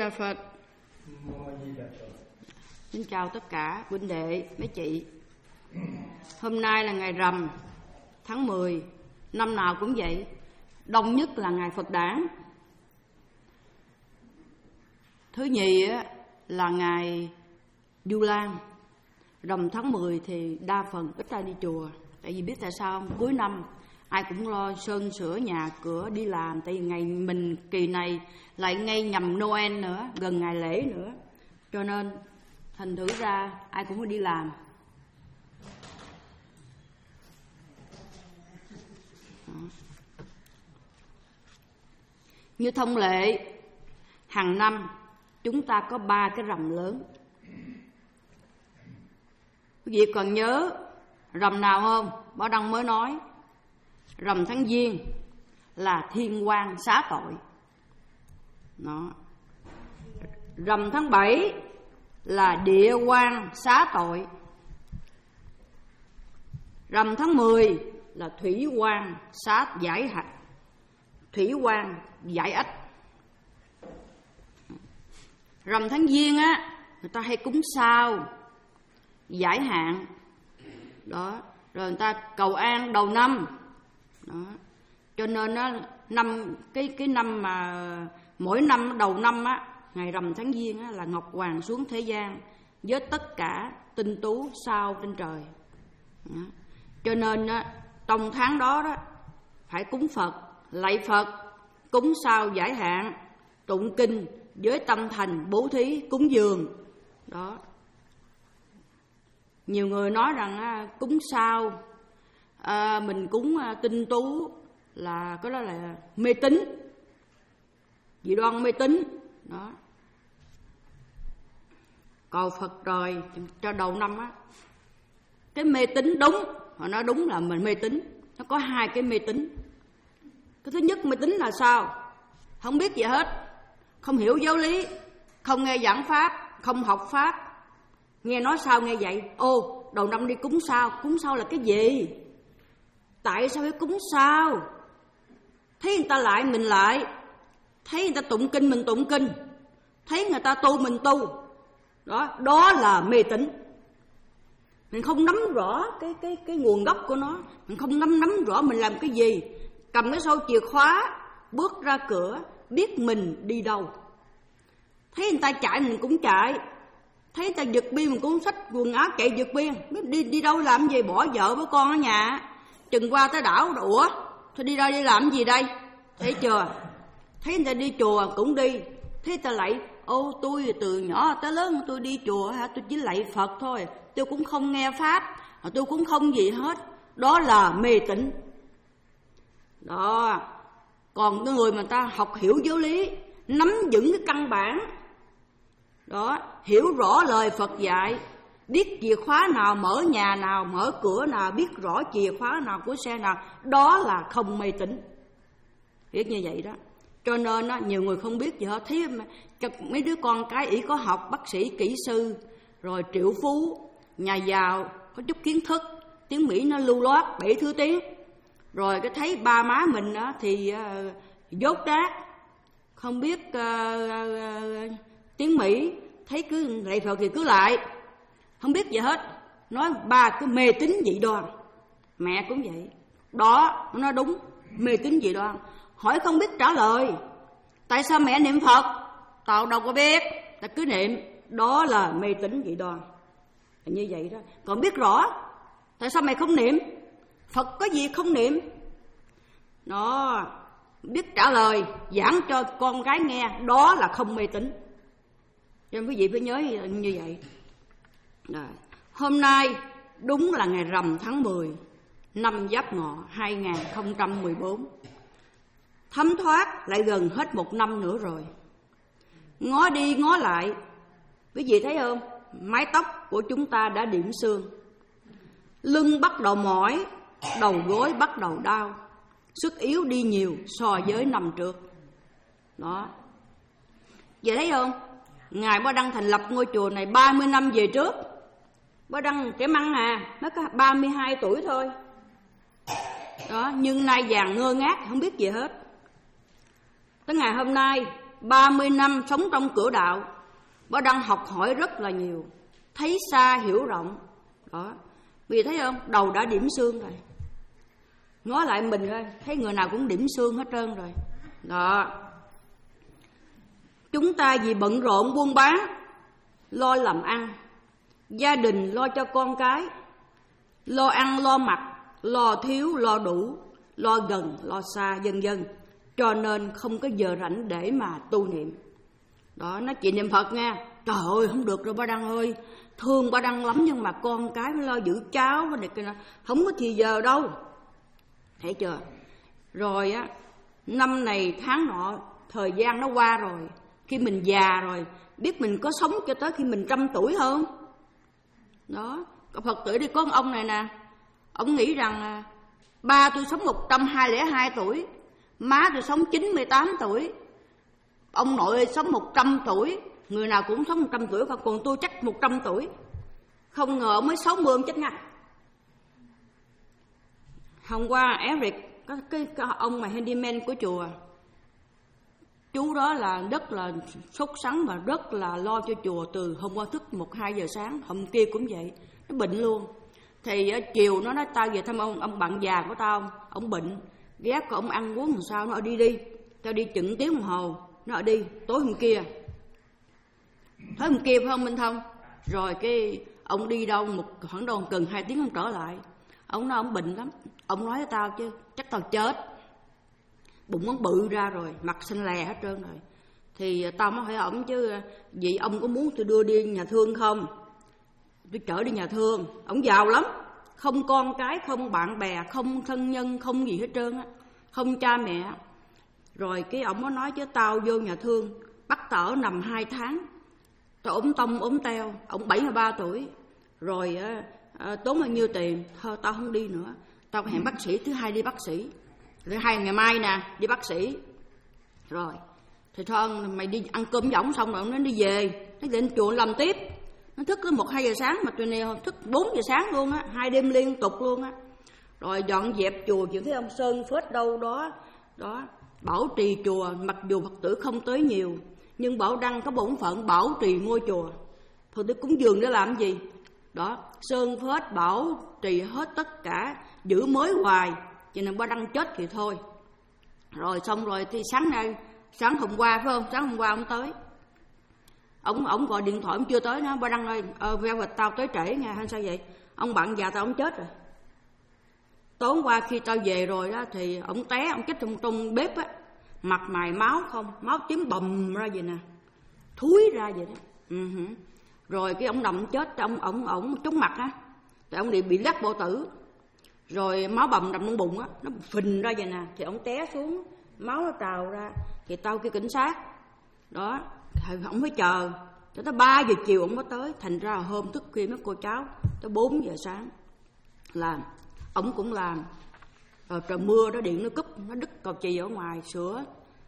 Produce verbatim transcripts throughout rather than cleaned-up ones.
Đà Phật. Xin chào tất cả huynh đệ, mấy chị. Hôm nay là ngày rằm tháng mười, năm nào cũng vậy. Đông nhất là ngày Phật đản. Thứ nhì là ngày Du Lan. Rằm tháng mười thì đa phần ít ai đi chùa. Tại vì biết tại sao không? Cuối năm ai cũng lo sơn sửa nhà cửa đi làm. Tại vì ngày mình kỳ này lại ngay nhằm Noel nữa, gần ngày lễ nữa, cho nên thành thử ra ai cũng phải đi làm. Đó. Như thông lệ, hàng năm chúng ta có ba cái rằm lớn. Quý vị còn nhớ rằm nào không? Bảo Đăng mới nói rằm tháng Giêng là thiên quan xá tội. Đó. Rằm tháng bảy là địa quan xá tội. Rằm tháng mười là thủy quan xá giải hạch. Thủy quan giải ách. Rằm tháng Giêng á, người ta hay cúng sao giải hạn. Đó, rồi người ta cầu an đầu năm. Đó. Cho nên á, năm cái cái năm mà mỗi năm đầu năm á, ngày rằm tháng Giêng á, là Ngọc Hoàng xuống thế gian với tất cả tinh tú sao trên trời. Đó. Cho nên á, trong tháng đó đó phải cúng Phật, lạy Phật, cúng sao giải hạn, tụng kinh với tâm thành bố thí cúng dường. Đó. Nhiều người nói rằng á, cúng sao à, mình cúng à, tinh tú là cái đó là mê tín, dị đoan mê tín. Đó. Cầu Phật rồi cho đầu năm á, cái mê tín đúng, họ nói đúng là mình mê tín. Nó có hai cái mê tín. Cái thứ nhất mê tín là sao? Không biết gì hết, không hiểu giáo lý, không nghe giảng pháp, không học pháp, nghe nói sao nghe vậy. Ô, đầu năm đi cúng sao. Cúng sao là cái gì? Tại sao phải cúng sao? Thấy người ta lại mình lại, thấy người ta tụng kinh mình tụng kinh, thấy người ta tu mình tu. Đó, đó là mê tín. Mình không nắm rõ cái cái cái nguồn gốc của nó, mình không nắm nắm rõ mình làm cái gì. Cầm cái sâu chìa khóa, bước ra cửa, biết mình đi đâu. Thấy người ta chạy mình cũng chạy, thấy người ta giật biên mình cũng xách quần áo chạy giật biên. Biết đi đi đâu làm gì, bỏ vợ với con ở nhà. Chừng qua tới đảo, ủa thôi đi ra đi làm gì đây? Thấy chưa? Thấy người ta đi chùa cũng đi, thấy người ta lạy. Ô, tôi từ nhỏ tới lớn tôi đi chùa hả? Tôi chỉ lạy Phật thôi, tôi cũng không nghe pháp, tôi cũng không gì hết. Đó là mê tín. Đó. Còn cái người mà ta học hiểu giáo lý, nắm vững cái căn bản, đó, hiểu rõ lời Phật dạy, biết chìa khóa nào mở nhà nào, mở cửa nào, biết rõ chìa khóa nào của xe nào, đó là không mê tín. Biết như vậy đó. Cho nên á, nhiều người không biết gì hết. Thấy mấy đứa con cái ỷ có học, bác sĩ, kỹ sư, rồi triệu phú, nhà giàu, có chút kiến thức, tiếng Mỹ nó lưu loát bảy thứ tiếng. Rồi cái thấy ba má mình á, thì uh, dốt đát, không biết uh, uh, tiếng Mỹ, thấy cứ lạy Phật thì cứ lại, không biết gì hết. Nói ba cứ mê tín dị đoan. Mẹ cũng vậy. Đó, nó nói đúng, mê tín dị đoan. Hỏi không biết trả lời. Tại sao mẹ niệm Phật? Tao đâu có biết, ta cứ niệm. Đó là mê tín dị đoan. Như vậy đó. Còn biết rõ, tại sao mày không niệm? Phật có gì không niệm? Đó, biết trả lời, giảng cho con gái nghe, đó là không mê tín. Cho nên quý vị phải nhớ như vậy. Rồi. Hôm nay đúng là ngày rằm tháng mười, năm Giáp Ngọ hai không một bốn. Thấm thoát lại gần hết một năm nữa rồi. Ngó đi ngó lại, quý vị thấy không? Mái tóc của chúng ta đã điểm xương, lưng bắt đầu mỏi, đầu gối bắt đầu đau, sức yếu đi nhiều so với năm trước. Đó. Vậy thấy không? Ngài Ba Đăng thành lập ngôi chùa này ba mươi năm về trước. Ba Đăng trẻ măng à, mới có ba mươi hai tuổi thôi. Đó, nhưng nay vàng ngơ ngác, không biết gì hết. Tới ngày hôm nay ba mươi năm sống trong cửa đạo, bà đang học hỏi rất là nhiều, thấy xa hiểu rộng. Đó, vì thấy không, đầu đã điểm xương rồi. Nói lại mình coi, thấy người nào cũng điểm xương hết trơn rồi. Đó, chúng ta vì bận rộn buôn bán, lo làm ăn, gia đình lo cho con cái, lo ăn lo mặc, lo thiếu lo đủ, lo gần lo xa, vân vân, cho nên không có giờ rảnh để mà tu niệm. Đó, nói chuyện niệm Phật nha. Trời ơi, không được rồi ba Đăng ơi, thương ba Đăng lắm nhưng mà con cái nó lo giữ cháu này kia, không có thì giờ đâu. Thấy chưa? Rồi á, năm này tháng nọ, thời gian nó qua rồi, khi mình già rồi, biết mình có sống cho tới khi mình trăm tuổi không? Đó, Phật tử đi có một ông này nè, ông nghĩ rằng ba tôi sống một trăm hai mươi hai tuổi, má tôi sống chín mươi tám tuổi, ông nội sống một trăm tuổi, người nào cũng sống một trăm tuổi, còn tôi chắc một trăm tuổi. Không ngờ ông mới sáu mươi ông chết ngay. Hôm qua Eric, cái, cái, cái ông mà handyman của chùa, chú đó là rất là sốt sắng và rất là lo cho chùa. Từ hôm qua thức một hai giờ sáng, hôm kia cũng vậy, nó bệnh luôn. Thì chiều nó nói tao về thăm ông, ông bạn già của tao, ông bệnh, ghét của ông ăn uống làm sao, nó ở đi đi, tao đi chừng tiếng đồng hồ, nó ở đi. Tối hôm kia, tối hôm kia phải không Minh Thông? Rồi cái ông đi đâu một khoảng đâu cần hai tiếng ông trở lại, ông nói ông bệnh lắm. Ông nói với tao chứ chắc tao chết, bụng nó bự ra rồi, mặt xanh lè hết trơn rồi. Thì tao mới hỏi ổng chứ, vậy ông có muốn tôi đưa đi nhà thương không? Tôi chở đi nhà thương. Ổng giàu lắm, không con cái, không bạn bè, không thân nhân, không gì hết trơn á, không cha mẹ. Rồi cái ổng mới nói chứ tao vô nhà thương, bắt tao ở nằm hai tháng, tao ốm tông ốm teo. Ổng bảy mươi ba tuổi rồi, à, tốn bao nhiêu tiền, thôi tao không đi nữa, tao hẹn bác sĩ thứ hai đi bác sĩ, thứ hai ngày mai nè đi bác sĩ. Rồi thì thôi mày đi ăn cơm với ổng xong rồi nó đi về, nó lên chùa làm tiếp. Nó thức tới một hai giờ sáng, mà tụi này thức bốn giờ sáng luôn á, hai đêm liên tục luôn á. Rồi dọn dẹp chùa, chỉ thấy ông sơn phết đâu đó đó, bảo trì chùa. Mặc dù Phật tử không tới nhiều, nhưng Bảo Đăng có bổn phận bảo trì ngôi chùa. Phật tử cúng dường để làm gì? Đó, sơn phết bảo trì hết tất cả, giữ mới hoài, cho nên Bảo Đăng chết thì thôi. Rồi xong rồi thì sáng nay, sáng hôm qua phải không? Sáng hôm qua ông tới, ông ông gọi điện thoại ông chưa tới nó. Bảo Đăng ơi, ờ, veo vịt tao tới trễ nha. Hay sao vậy? Ông bạn già tao ông chết rồi. Tối hôm qua khi tao về rồi đó thì ông té, ông chết trong trong bếp á, mặt mày máu không, máu tím bầm ra vậy nè, thúi ra vậy đó. Uh-huh. Rồi cái ông nằm chết, ông ông ông trúng mặt á, thì ông bị bị lắc bộ tử, rồi máu bầm đầm trong bụng á, nó phình ra vậy nè, thì ông té xuống, máu nó trào ra. Thì tao kêu cảnh sát đó, thì ông phải chờ cho tới ba giờ chiều ông mới tới. Thành ra hôm thức khuya mấy cô cháu tới bốn giờ sáng làm, ông cũng làm. Rồi trời mưa đó, điện nó cúp, nó đứt cầu chì ở ngoài sửa.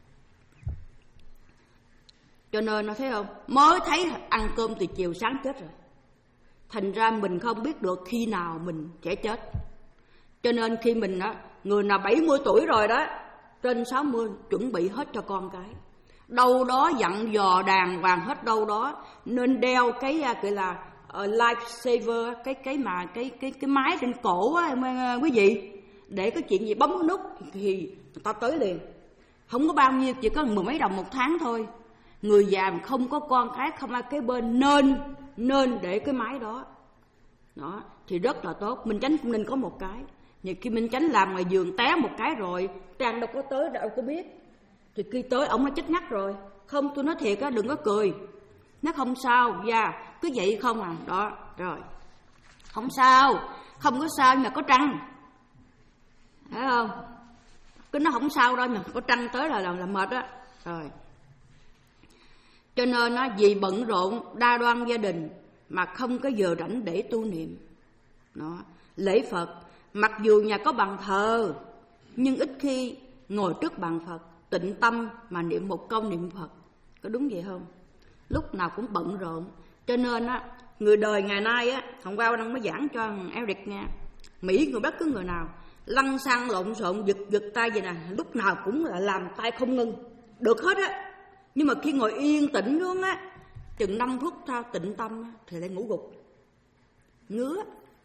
Cho nên nó thấy không, mới thấy ăn cơm từ chiều sáng chết rồi. Thành ra mình không biết được khi nào mình sẽ chết. Cho nên khi mình đó, người nào bảy mươi tuổi rồi đó, trên sáu mươi chuẩn bị hết cho con cái. Đâu đó dặn dò đàng hoàng hết, đâu đó nên đeo cái gọi là uh, life saver, cái cái mà cái cái cái máy trên cổ á quý vị, để cái chuyện gì bấm cái nút thì người ta tới liền. Không có bao nhiêu, chỉ có mười mấy đồng một tháng thôi. Người già mà không có con cái, không ai kế bên, nên nên để cái máy đó đó thì rất là tốt. Minh Chánh cũng nên có một cái. Nhiều khi Minh Chánh làm ngoài giường té một cái rồi Trang đâu có tới, đâu có biết, thì khi tới ông nó chết ngắt rồi. Không, tôi nói thiệt á, đừng có cười. Nó không sao, dạ cứ vậy không à. Đó, rồi không sao, không có sao, nhưng mà có trăng, thấy không? Cứ nó không sao đâu, mà có trăng tới là là, là mệt á. Rồi cho nên nó vì bận rộn đa đoan gia đình mà không có giờ rảnh để tu niệm. Đó, lễ Phật, mặc dù nhà có bàn thờ, nhưng ít khi ngồi trước bàn Phật tịnh tâm mà niệm một câu niệm Phật. Có đúng vậy không? Lúc nào cũng bận rộn. Cho nên á, người đời ngày nay á, hôm qua đang mới giảng cho Eric nha, Mỹ người bất cứ người nào lăn xăng lộn xộn giật giật tay vậy nè, lúc nào cũng là làm tay không ngưng được hết á. Nhưng mà khi ngồi yên tĩnh xuống á, chừng năm phút sau tịnh tâm á, thì lại ngủ gục, ngứa,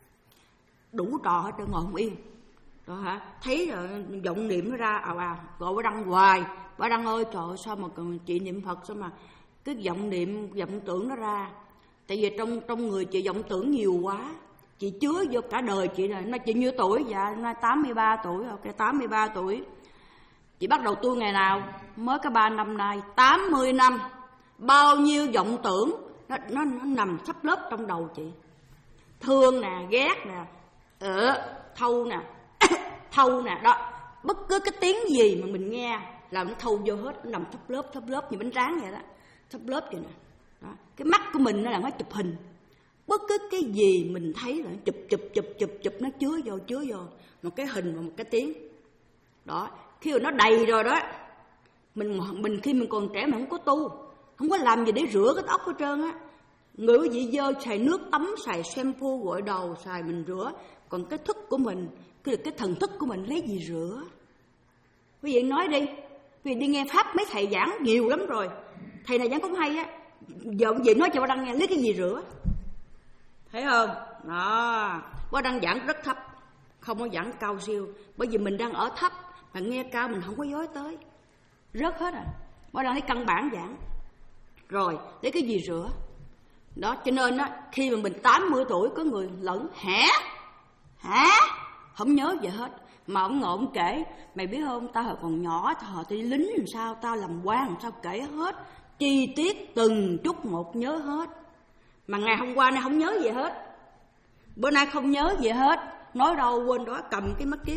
đủ trò hết trơn, ngồi không yên. Đó hả? Thấy rồi vọng niệm nó ra ào ào, gọi bà Đăng hoài. Bà Đăng ơi trời ơi, sao mà còn chị niệm Phật sao mà cái vọng niệm, vọng tưởng nó ra. Tại vì trong trong người chị vọng tưởng nhiều quá, chị chứa vô cả đời chị này. Nó chị nhiêu tuổi? Dạ nay tám mươi ba tuổi. Ok, tám mươi ba tuổi. Chị bắt đầu tu ngày nào? Mới có ba năm nay, tám mươi năm. Bao nhiêu vọng tưởng nó, nó, nó nằm sắp lớp trong đầu chị. Thương nè, ghét nè, ờ, thâu nè, thâu nè, đó. Bất cứ cái tiếng gì mà mình nghe là nó thâu vô hết, nó nằm thấp lớp, thấp lớp như bánh tráng vậy đó, thấp lớp vậy nè. Đó. Cái mắt của mình nó là nó chụp hình. Bất cứ cái gì mình thấy là chụp chụp chụp chụp chụp nó chứa vô, chứa vô một cái hình và một cái tiếng. Đó, khi mà nó đầy rồi đó, mình mình khi mình còn trẻ mà không có tu, không có làm gì để rửa cái tóc hết trơn á. Người quý vị dơ xài nước tắm, xài shampoo gội đầu, xài mình rửa. Còn cái thức của mình, cái, cái thần thức của mình lấy gì rửa? Quý vị nói đi, quý vị đi nghe Pháp mấy thầy giảng nhiều lắm rồi. Thầy này giảng cũng hay á. Giờ quý vị nói cho bà Đăng nghe lấy cái gì rửa? Thấy không? Đó, bà Đăng giảng rất thấp, không có giảng cao siêu. Bởi vì mình đang ở thấp, mà nghe cao mình không có dối tới. Rớt hết à. Bà Đăng thấy căn bản giảng. Rồi, lấy cái gì rửa? Đó, cho nên á, khi mà mình tám mươi tuổi có người lẫn hả? Hả? Không nhớ gì hết. Mà ông ngồi ông kể, mày biết không, tao hồi còn nhỏ, tao hồi tao đi lính làm sao, tao làm quan làm sao, kể hết. Chi tiết từng chút một nhớ hết. Mà ngày hôm qua nay không nhớ gì hết. Bữa nay không nhớ gì hết. Nói đâu quên đó, cầm cái mắt kiến.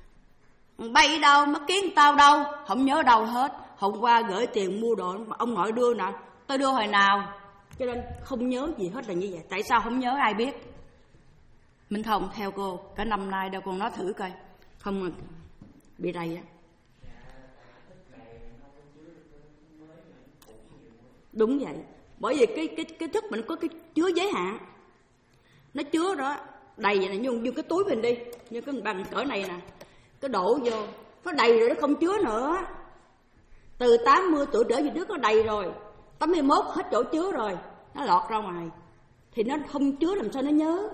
Bay đâu, mắt kiến tao đâu, không nhớ đâu hết. Hôm qua gửi tiền mua đồ, ông nội đưa nè, tao đưa hồi nào. Cho nên không nhớ gì hết là như vậy. Tại sao không nhớ ai biết? Minh Thông theo cô, cả năm nay đâu con nói thử coi. Không bị đầy á. Đúng vậy. Bởi vì cái cái cái thức mình có cái chứa giới hạn. Nó chứa đó đầy vậy nè, như, như cái túi mình đi, như cái bằng cỡ này nè, cái đổ vô, nó đầy rồi nó không chứa nữa. Từ tám mươi tuổi trở về trước nó đầy rồi, tám mươi mốt hết chỗ chứa rồi, nó lọt ra ngoài thì nó không chứa làm sao nó nhớ.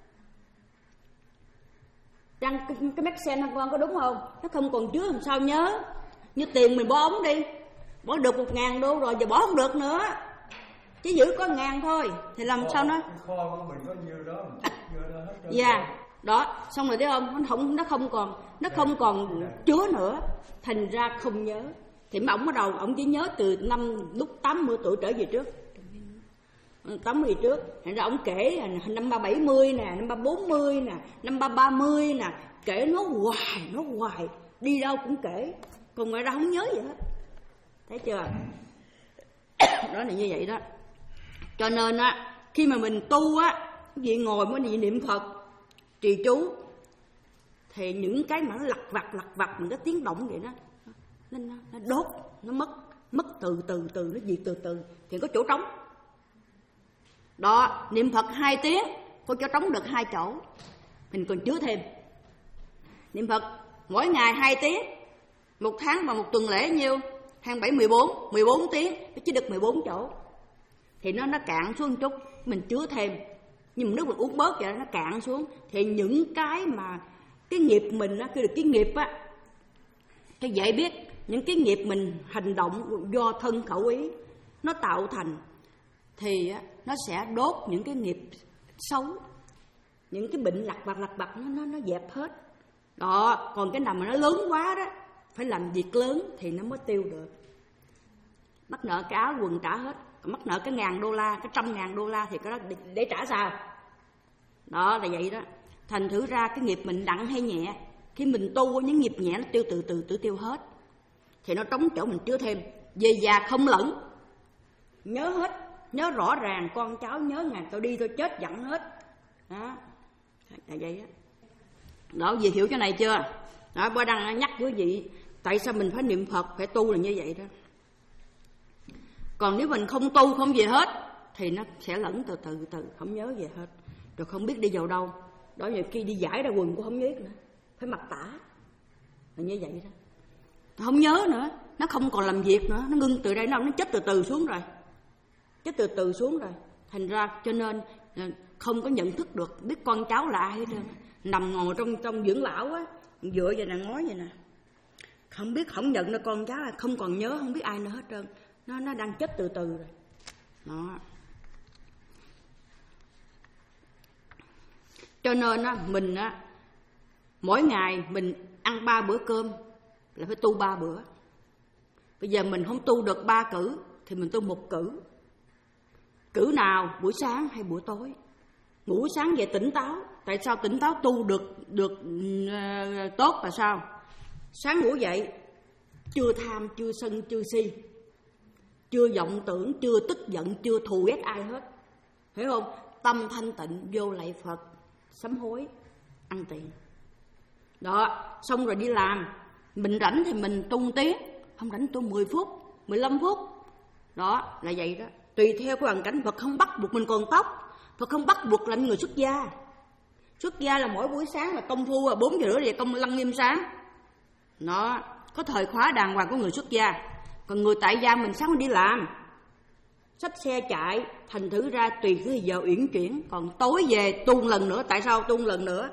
Rằng cái, cái mét sen con có đúng không? Nó không còn chứa làm sao nhớ. Như tiền mình bỏ ống đi, bỏ được một ngàn đô rồi giờ bỏ không được nữa, chỉ giữ có ngàn thôi thì làm sao nó kho của mình có nhiêu đó mình chích vô đó hết. Dạ yeah. Đó xong rồi thấy không, nó không nó không còn nó không còn chứa nữa, thành ra không nhớ. Thì mà ổng bắt đầu ổng chỉ nhớ từ năm lúc tám mươi tuổi trở về trước, tám mươi trước. Thành ra ổng kể năm ba bảy mươi nè, năm ba bốn mươi nè, năm ba ba mươi nè, kể nó hoài nó hoài, đi đâu cũng kể, còn ngoài ra không nhớ gì hết. Thấy chưa? Đó là như vậy đó. Cho nên á, khi mà mình tu á, cái gì ngồi mới đi niệm Phật, trì chú, thì những cái mà nó lặt vặt lặt vặt những cái tiếng động vậy đó, nó, nó, nó đốt, nó mất mất từ từ từ, nó diệt từ từ thì có chỗ trống. Đó, niệm Phật hai tiếng có cho trống được hai chỗ, mình còn chứa thêm. Niệm Phật mỗi ngày hai tiếng, một tháng và một tuần lễ nhiêu? hai bảy mười bốn, mười bốn tiếng, nó chỉ được mười bốn chỗ. Thì nó nó cạn xuống một chút, mình chứa thêm. Nhưng mà nước mình uống bớt vậy nó cạn xuống, thì những cái mà cái nghiệp mình á, cái được cái nghiệp á, cái dễ biết những cái nghiệp mình hành động do thân khẩu ý nó tạo thành, thì á, nó sẽ đốt những cái nghiệp xấu, những cái bệnh lặt vặt lặt vặt nó nó nó dẹp hết. Đó, còn cái nào mà nó lớn quá đó, phải làm việc lớn thì nó mới tiêu được. Mắc nợ cái áo quần trả hết, còn mắc nợ cái ngàn đô la, cái trăm ngàn đô la thì cái đó để, để trả sao? Đó là vậy đó. Thành thử ra cái nghiệp mình nặng hay nhẹ, khi mình tu những nghiệp nhẹ nó tiêu từ từ từ tiêu hết, thì nó trống chỗ mình chứa thêm. Về già không lẫn, nhớ hết, nhớ rõ ràng, con cháu nhớ ngày tao đi tôi chết dặn hết. Đó là vậy đó. Đó, gì hiểu cái này chưa? Đó, Ba Đăng nhắc quý vị tại sao mình phải niệm Phật, phải tu là như vậy đó. Còn nếu mình không tu không gì hết thì nó sẽ lẫn từ từ từ, không nhớ gì hết, rồi không biết đi vào đâu. Đó, nhiều khi đi giải ra quần cũng không biết nữa, phải mặc tả là như vậy đó, không nhớ nữa. nó không còn làm việc nữa, nó ngưng từ đây nó nó chết từ từ xuống rồi, chết từ từ xuống rồi. Thành ra cho nên không có nhận thức được biết con cháu là ai hết trơn, nằm ngồi trong trong dưỡng lão á, dựa vậy nè, ngói vậy nè, không biết, không nhận ra con cháu, không còn nhớ, không biết ai nữa hết trơn, nó nó đang chết từ từ rồi. Đó. Cho nên á, mình á, mỗi ngày mình ăn ba bữa cơm là phải tu ba bữa. Bây giờ mình không tu được ba cử thì mình tu một cử. Cử nào, buổi sáng hay buổi tối. Ngủ sáng về tỉnh táo. Tại sao tỉnh táo tu được được uh, tốt là sao? Sáng ngủ dậy chưa tham, chưa sân, chưa si, chưa vọng tưởng, chưa tức giận, chưa thù ghét ai hết, hiểu không? Tâm thanh tịnh, vô lạy Phật, sám hối, ăn tiền. Đó, xong rồi đi làm. Mình rảnh thì mình tu tiếng, không rảnh tu mười phút, mười lăm phút. Đó, là vậy đó. Tùy theo cái hoàn cảnh. Phật không bắt buộc mình còn tóc, Phật không bắt buộc làm người xuất gia. Xuất gia là mỗi buổi sáng là công phu là bốn giờ rưỡi về công lăng nghiêm sáng. Nó có thời khóa đàng hoàng của người xuất gia. Còn người tại gia mình sáng đi làm, xách xe chạy, thành thử ra tùy cái giờ uyển chuyển. Còn tối về tu lần nữa. Tại sao tu lần nữa?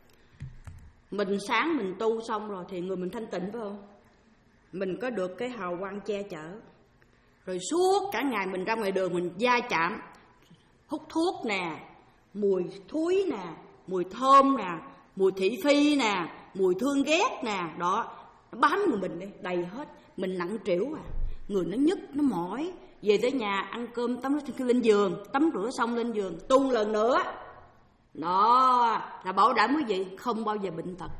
Mình sáng mình tu xong rồi thì người mình thanh tịnh, phải không? Mình có được cái hào quang che chở. Rồi suốt cả ngày mình ra ngoài đường mình va chạm, hút thuốc nè, mùi thúi nè, mùi thơm nè, mùi thị phi nè, mùi thương ghét nè. Đó, nó bám người mình đi, đầy hết. Mình nặng trĩu à, người nó nhức, nó mỏi. Về tới nhà ăn cơm, tắm rửa lên giường, tắm rửa xong lên giường, tu lần nữa. Đó, là bảo đảm quý vị không bao giờ bệnh tật.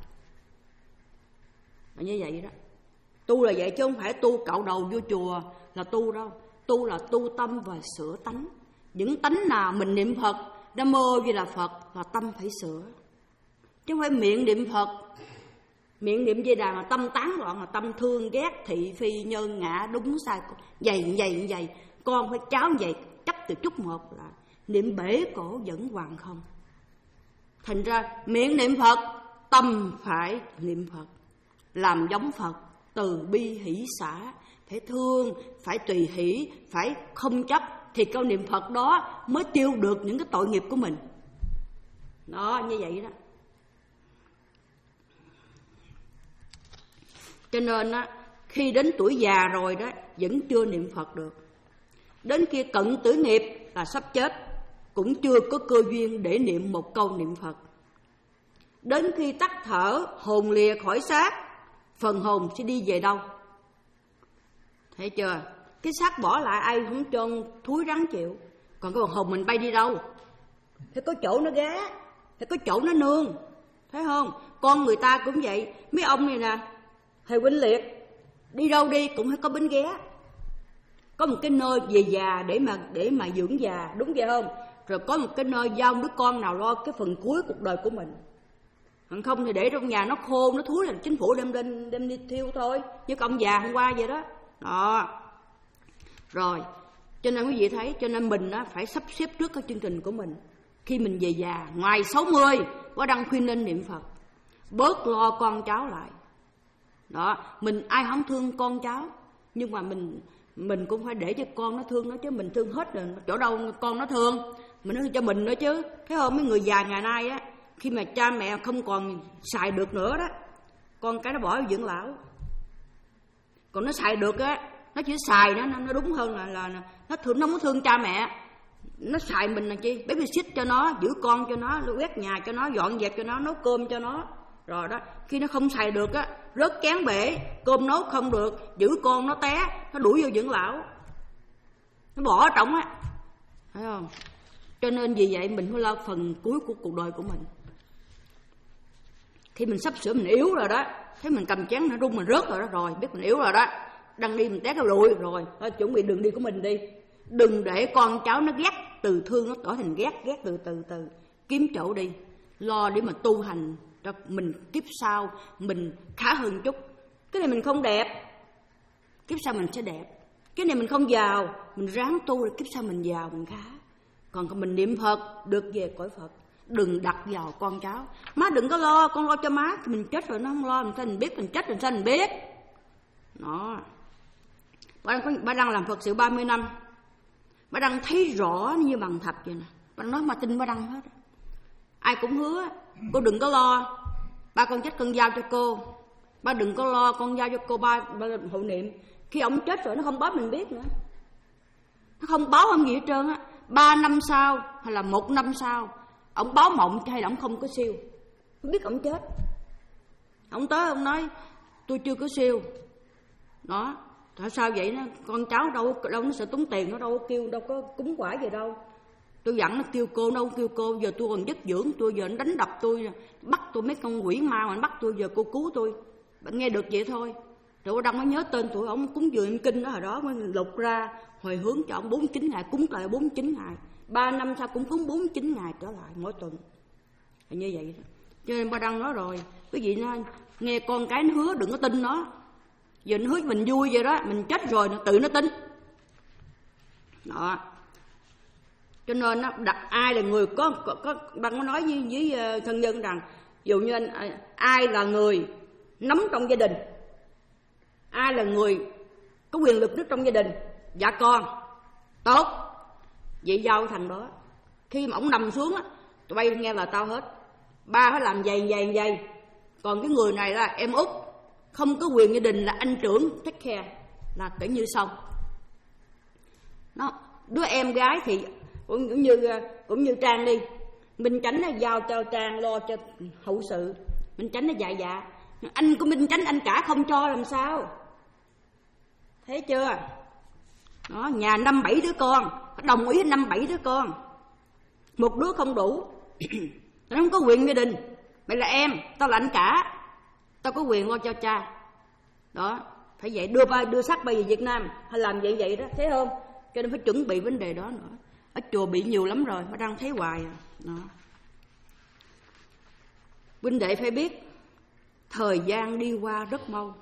Là như vậy đó. Tu là vậy chứ không phải tu cạo đầu vô chùa là tu đâu. Tu là tu tâm và sửa tánh. Những tánh nào mình niệm Phật, Nam Mô Di Đà Phật là tâm phải sửa. Chứ không phải miệng niệm Phật, miệng niệm Di Đà mà tâm tán loạn, là tâm thương ghét, thị phi, nhân ngã, đúng sai. Dày dày dày, con phải cháu vậy, chấp từ chút một là niệm bể cổ vẫn hoàng không. Thành ra miệng niệm Phật, tâm phải niệm Phật, làm giống Phật, từ bi hỷ xả, phải thương, phải tùy hỷ, phải không chấp, thì câu niệm Phật đó mới tiêu được những cái tội nghiệp của mình. Đó, như vậy đó. Cho nên á, khi đến tuổi già rồi đó vẫn chưa niệm Phật được. Đến khi cận tử nghiệp là sắp chết, cũng chưa có cơ duyên để niệm một câu niệm Phật. Đến khi tắt thở, hồn lìa khỏi xác, phần hồn sẽ đi về đâu? Thấy chưa? Cái xác bỏ lại ai không cho thúi rắn chịu. Còn cái phần hồn mình bay đi đâu? Phải có chỗ nó ghé, phải có chỗ nó nương. Thấy không? Con người ta cũng vậy. Mấy ông này nè, thầy Huynh Liệt, đi đâu đi cũng phải có bến ghé, có một cái nơi về già để mà để mà dưỡng già, đúng vậy không? Rồi có một cái nơi giao đứa con nào lo cái phần cuối cuộc đời của mình. Còn không thì để trong nhà nó khô, nó thúi là chính phủ đem lên đem đi thiêu thôi, như ông già hôm qua vậy đó. Đó. Rồi, cho nên quý vị thấy, cho nên mình á phải sắp xếp trước cái chương trình của mình. Khi mình về già, ngoài sáu mươi có đăng khuyên nên niệm Phật, bớt lo con cháu lại. Đó, mình ai không thương con cháu, nhưng mà mình mình cũng phải để cho con nó thương nó chứ. Mình thương hết rồi, chỗ đâu con nó thương, mình nói cho mình nữa chứ. Thấy không? Mấy người già ngày nay á, khi mà cha mẹ không còn xài được nữa đó, con cái nó bỏ vào dưỡng lão. Còn nó xài được á, nó chỉ xài đó, nó đúng hơn là, là nó thương, nó muốn thương cha mẹ. Nó xài mình là chi? Babysit cho nó, giữ con cho nó, quét nhà cho nó, dọn dẹp cho nó, nấu cơm cho nó. Rồi đó, khi nó không xài được á, rớt chén bể, cơm nấu không được, giữ con nó té, nó đuổi vô dưỡng lão, nó bỏ ở trỏng á, thấy không? Cho nên vì vậy mình phải lo phần cuối của cuộc đời của mình. Khi mình sắp sửa mình yếu rồi đó, thấy mình cầm chén nó rung mình rớt rồi đó, rồi biết mình yếu rồi đó, đang đi mình té cái lụi rồi, thôi chuẩn bị đường đi của mình đi. Đừng để con cháu nó ghét, từ thương nó trở thành ghét, ghét từ từ từ, kiếm chỗ đi, lo để mà tu hành cho mình kiếp sau mình khá hơn chút. Cái này mình không đẹp, kiếp sau mình sẽ đẹp. Cái này mình không giàu, mình ráng tu để kiếp sau mình giàu, mình khá. Còn mình niệm Phật được về cõi Phật, đừng đặt vào con cháu. Má đừng có lo, con lo cho má, mình chết rồi nó không lo, mình sao mình biết, mình chết rồi sao mình biết. Đó, Bà đang, có, bà đang làm Phật sự ba mươi năm. Bà đang thấy rõ như bằng thạch vậy nè. Bà nói mà tin bà đang hết. Ai cũng hứa cô đừng có lo, ba con chết con giao cho cô. Ba đừng có lo, con giao cho cô ba, ba hộ niệm. Khi ông chết rồi nó không báo mình biết nữa. Nó không báo ông gì hết trơn á. Ba năm sau hay là một năm sau ông báo mộng hay là ông không có siêu, không biết ông chết. Ông tới ông nói tôi chưa có siêu. Đó, tại sao vậy? Nó con cháu đâu đâu nó sợ tốn tiền, nó đâu có kêu, đâu có cúng quả gì đâu. Tôi dặn nó kêu cô, đâu kêu cô. Giờ tôi còn dứt dưỡng tôi, giờ nó đánh đập tôi, bắt tôi mấy con quỷ ma mà nó bắt tôi, giờ cô cứu tôi. Bạn nghe được vậy thôi. Rồi Đông mới nhớ tên tuổi ông cúng dường kinh đó, hồi đó mới lục ra hồi hướng cho ông bốn mươi chín ngày, cúng lại bốn mươi chín ngày. Ba năm sau cũng cúng bốn mươi chín ngày trở lại mỗi tuần. Là như vậy đó. Cho nên ba Đăng nói rồi, quý vị nó nghe con cái nó hứa đừng có tin nó. Giờ nó hứa mình vui vậy đó, mình chết rồi nó tự nó tin. Đó. Cho nên nó đặt ai là người có có, có bạn có nói với, với thân nhân rằng dụ như anh, ai là người nắm trong gia đình, ai là người có quyền lực nhất trong gia đình, dạ con tốt vậy giao thằng đó. Khi mà ổng nằm xuống á, tụi bay nghe là tao hết, ba phải làm vậy vậy vậy. Còn cái người này là em út, không có quyền gia đình, là anh trưởng take care, là kể như xong. Nó đứa em gái thì cũng như cũng như Trang đi, Minh Chánh nó giao cho Trang lo cho hậu sự, Minh Chánh nó dạ dạ, anh của Minh Chánh anh cả không cho làm sao, thấy chưa? Đó, nhà năm bảy đứa con, đồng ý năm bảy đứa con, một đứa không đủ. Nó không có quyền gia đình. Mày là em, tao là anh cả, tao có quyền lo cho cha. Đó, phải vậy, đưa ba đưa xác bay về Việt Nam hay làm vậy vậy đó, thấy không? Cho nên phải chuẩn bị vấn đề đó nữa. Ở chùa bị nhiều lắm rồi, mà đang thấy hoài à. Đó. Huynh đệ phải biết, thời gian đi qua rất mau,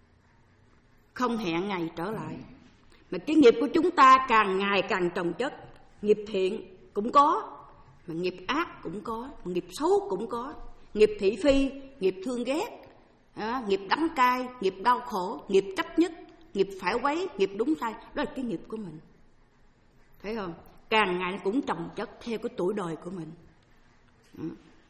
không hẹn ngày trở lại. Mà cái nghiệp của chúng ta càng ngày càng chồng chất. Nghiệp thiện cũng có, mà nghiệp ác cũng có, mà nghiệp xấu cũng có. Nghiệp thị phi, nghiệp thương ghét, à, nghiệp đắng cay, nghiệp đau khổ, nghiệp chấp nhất, nghiệp phải quấy, nghiệp đúng sai. Đó là cái nghiệp của mình. Thấy không? Càng ngày nó cũng chồng chất theo cái tuổi đời của mình. Ừ.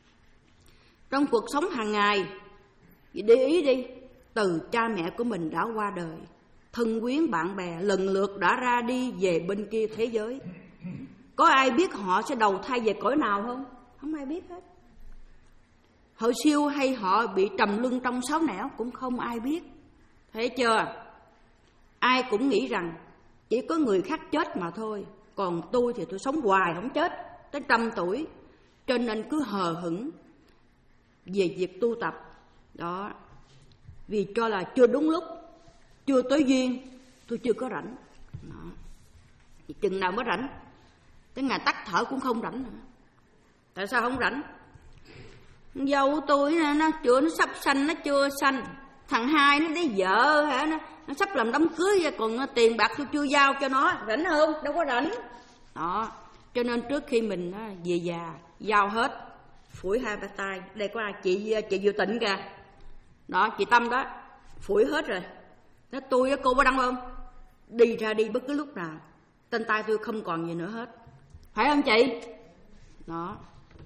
Trong cuộc sống hàng ngày, để ý đi, từ cha mẹ của mình đã qua đời, thân quyến bạn bè lần lượt đã ra đi về bên kia thế giới. Có ai biết họ sẽ đầu thai về cõi nào không? Không ai biết hết. Họ siêu hay họ bị trầm luân trong sáu nẻo cũng không ai biết. Thấy chưa? Ai cũng nghĩ rằng chỉ có người khác chết mà thôi, còn tôi thì tôi sống hoài không chết tới trăm tuổi. Cho nên cứ hờ hững về việc tu tập. Đó, vì cho là chưa đúng lúc, chưa tới duyên, tôi chưa có rảnh. Đó. Thì chừng nào mới rảnh? Tới ngày tắt thở cũng không rảnh nữa. Tại sao không rảnh? Dâu tôi nó chưa, nó sắp sanh, nó chưa sanh. Thằng hai nó lấy vợ hả, nó, nó sắp làm đám cưới, còn tiền bạc tôi chưa giao cho nó, rảnh không? Đâu có rảnh. Đó, cho nên trước khi mình về già giao hết, phủi hai ba tay. Đây có ai chị chị Diệu Tịnh kìa. Đó, chị Tâm đó, phủi hết rồi. Nói tôi với cô có đăng không? Đi ra đi bất cứ lúc nào, tên tay tôi không còn gì nữa hết. Phải không chị? Đó.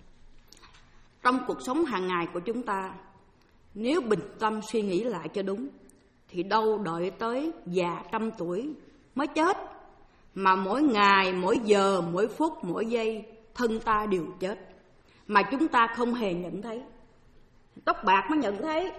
Trong cuộc sống hàng ngày của chúng ta, nếu bình tâm suy nghĩ lại cho đúng, thì đâu đợi tới già trăm tuổi mới chết. Mà mỗi ngày, mỗi giờ, mỗi phút, mỗi giây, thân ta đều chết. Mà chúng ta không hề nhận thấy. Tóc bạc mới nhận thấy,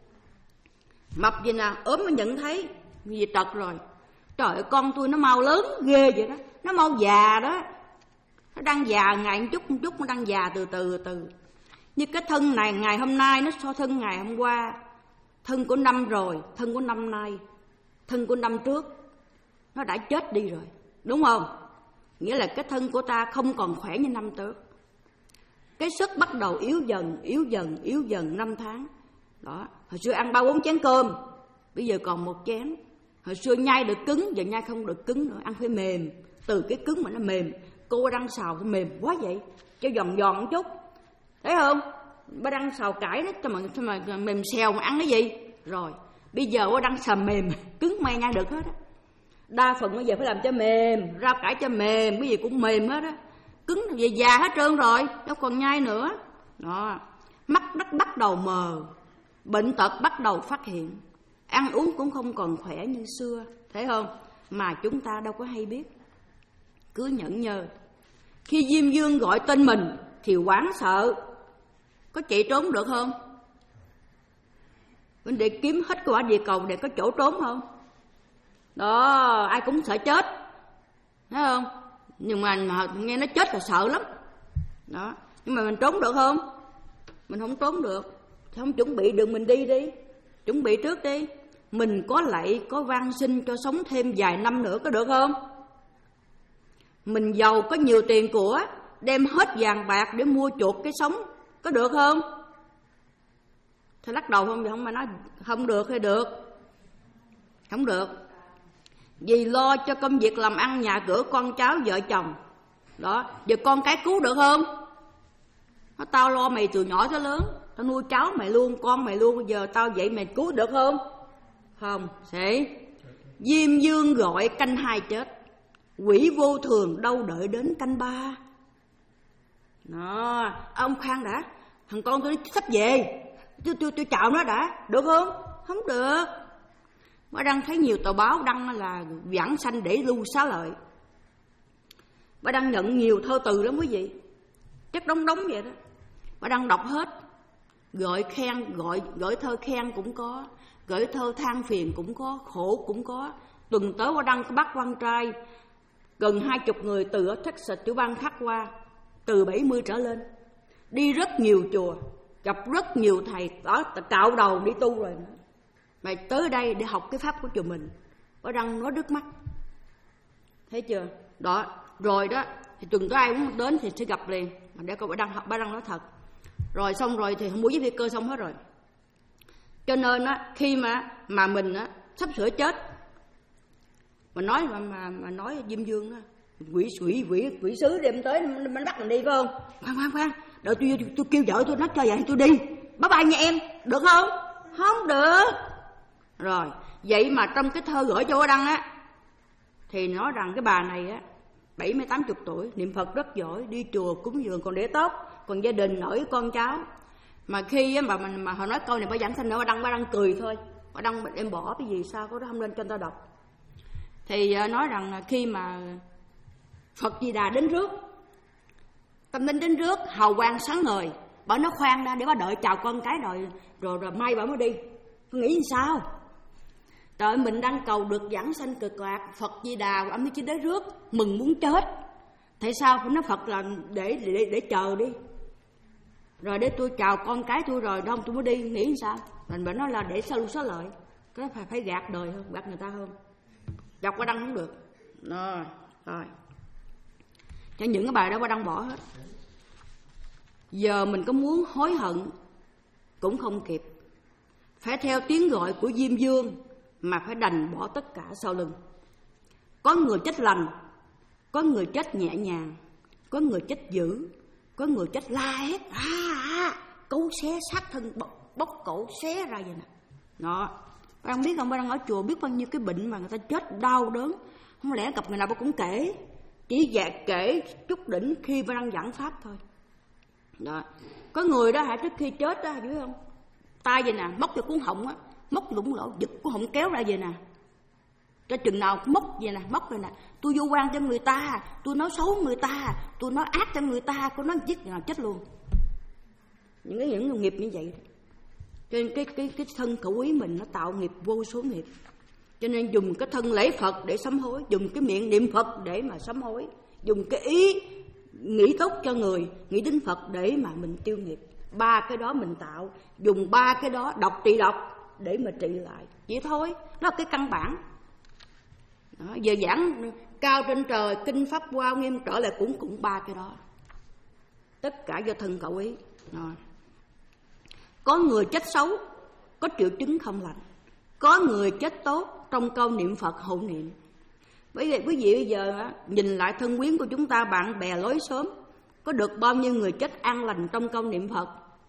mập gì nào ốm mới nhận thấy, vì tật rồi. Trời ơi, con tôi nó mau lớn ghê vậy đó, nó mau già đó. Nó đang già ngày một chút một chút, nó đang già từ từ từ. Như cái thân này ngày hôm nay nó so thân ngày hôm qua, thân của năm rồi, thân của năm nay, thân của năm trước, nó đã chết đi rồi, đúng không? Nghĩa là cái thân của ta không còn khỏe như năm trước. Cái sức bắt đầu yếu dần, yếu dần, yếu dần năm tháng. Đó, hồi xưa ăn ba bốn chén cơm, bây giờ còn một chén. Hồi xưa nhai được cứng, giờ nhai không được cứng nữa, ăn phải mềm. Từ cái cứng mà nó mềm, cô đang xào phải mềm quá vậy, cho giòn giòn một chút. Thấy không? Ba đang xào cải đó, cho mà, cho mà mềm xèo mà ăn cái gì? Rồi, bây giờ ba đang xào mềm, cứng may nhai được hết á. Đa phần bây giờ phải làm cho mềm, rau cải cho mềm, cái gì cũng mềm hết á. Cứng về già hết trơn rồi, đâu còn nhai nữa. Đó, mắt đất bắt đầu mờ, bệnh tật bắt đầu phát hiện, ăn uống cũng không còn khỏe như xưa, thấy không? Mà chúng ta đâu có hay biết. Cứ nhẫn nhơ. Khi Diêm Vương gọi tên mình thì hoảng sợ, có chạy trốn được không? Mình để kiếm hết quả địa cầu để có chỗ trốn không? Đó, ai cũng sợ chết, thấy không? Nhưng mà, mà nghe nó chết là sợ lắm. Đó, nhưng mà mình trốn được không? Mình không trốn được. Không chuẩn bị đường mình đi đi, chuẩn bị trước đi. Mình có lạy, có van xin cho sống thêm vài năm nữa có được không? Mình giàu có nhiều tiền của, đem hết vàng bạc để mua chuộc cái sống có được không? Thôi lắc đầu không, không mà nói không được hay được? Không được. Vì lo cho công việc làm ăn nhà cửa con cháu vợ chồng. Đó, giờ con cái cứu được không? Nó tao lo mày từ nhỏ tới lớn, tao nuôi cháu mày luôn, con mày luôn, bây giờ tao vậy mày cứu được không? Không, sẽ Diêm Vương gọi canh hai chết, quỷ vô thường đâu đợi đến canh ba. Đó, ông khoan đã, thằng con tôi sắp về, tôi tôi tôi chào nó đã, được không? Không được. Bà Đăng thấy nhiều tờ báo đăng là vãng sanh để lưu xá lợi. Bà Đăng nhận nhiều thơ từ lắm quý vị, chắc đóng đóng vậy đó. Bà Đăng đọc hết, gọi khen, gọi gửi thơ khen cũng có, gửi thơ than phiền cũng có, khổ cũng có. Tuần tới Bà Đăng có bắt quan trai gần hai chục người từ ở Texas tiểu bang khác qua, từ bảy mươi trở lên, đi rất nhiều chùa, gặp rất nhiều thầy, đó cạo đầu đi tu rồi. Mày tới đây để học cái pháp của chùa mình. Bà Đăng nói nước mắt, thấy chưa? Đó, rồi đó thì tuần tới ai muốn đến thì sẽ gặp liền, mà để coi bà Đăng học. Bà Đăng nói thật. Rồi xong rồi thì không buổi với phi cơ xong hết rồi. Cho nên á, khi mà mà mình á sắp sửa chết, mà nói mà mà, mà nói Diêm Vương á, quỷ quỷ quỷ quỷ sứ đem tới mình bắt mình đi phải không? Khoan khoan khoan, đợi tôi tôi, tôi kêu vợ tôi nói cho vậy tôi đi. Bye bye nha em, được không? Không được. Rồi, vậy mà trong cái thơ gửi cho bà Đăng á thì nói rằng cái bà này á bảy mươi tám chục tuổi, niệm Phật rất giỏi, đi chùa cúng dường còn để tốt, còn gia đình ở với con cháu. Mà khi á, mà mình mà họ nói câu này bà giảng sanh nữa, bà Đăng bà Đăng cười thôi. Bà Đăng em bỏ cái gì sao có đó không lên cho người ta đọc. Thì nói rằng khi mà Phật Di Đà đến rước, tâm linh đến rước, hào quang sáng ngời, bà nó khoan ra để bà đợi chào con cái rồi rồi rồi mai bà mới đi. Tôi nghĩ sao? Trời, mình đang cầu được giảng sanh cực lạc, Phật Di Đà và âm Chí đến rước, mừng muốn chết. Tại sao phải nói Phật là để để để chờ đi, rồi để tôi chào con cái tôi rồi đâu tôi mới đi, nghĩ sao? Mình bảo nó là để sao lưu xá lợi, cái phải phải gạt đời hơn, gạt người ta hơn. Đọc qua đăng không được. Rồi, rồi. Cho những cái bài đó qua đăng bỏ hết. Giờ mình có muốn hối hận cũng không kịp. Phải theo tiếng gọi của Diêm Vương mà phải đành bỏ tất cả sau lưng. Có người chết lành, có người chết nhẹ nhàng, có người chết dữ, có người chết la hét, à, à, cấu xé sát thân, bóc, bóc cổ xé ra vậy nè. Đó, bạn không biết không, bạn đang ở chùa biết bao nhiêu cái bệnh mà người ta chết đau đớn. Không lẽ gặp người nào bạn cũng kể, chỉ dạy kể chút đỉnh khi bạn đang giảng pháp thôi. Đó, có người đó hả trước khi chết đó, biết không? Tay vậy nè, móc cho cuốn họng á, móc lũng lỗ, giật cuốn họng kéo ra vậy nè. Cho chừng nào móc vậy nè, móc rồi nè, tôi vô quan cho người ta, tôi nói xấu người ta, tôi nói ác cho người ta, tôi nói giết nào chết luôn. Những cái những nghiệp như vậy. Cho nên cái cái cái thân khẩu ý mình nó tạo nghiệp vô số nghiệp. Cho nên dùng cái thân lễ Phật để sám hối, dùng cái miệng niệm Phật để mà sám hối, dùng cái ý nghĩ tốt cho người, nghĩ đến Phật để mà mình tiêu nghiệp. Ba cái đó mình tạo, dùng ba cái đó đọc trị đọc để mà trị lại. Vậy thôi, đó là cái căn bản. Đó, giờ giảng cao trên trời, kinh pháp hoa nghiêm trở lại cũng cũng ba cái đó. Tất cả do thân khẩu ý. Rồi. Có người chết xấu, có triệu chứng không lành. Có người chết tốt trong câu niệm Phật hộ niệm. Bởi vậy quý vị bây giờ nhìn lại thân quyến của chúng ta, bạn bè lối xóm, có được bao nhiêu người chết an lành trong câu niệm Phật?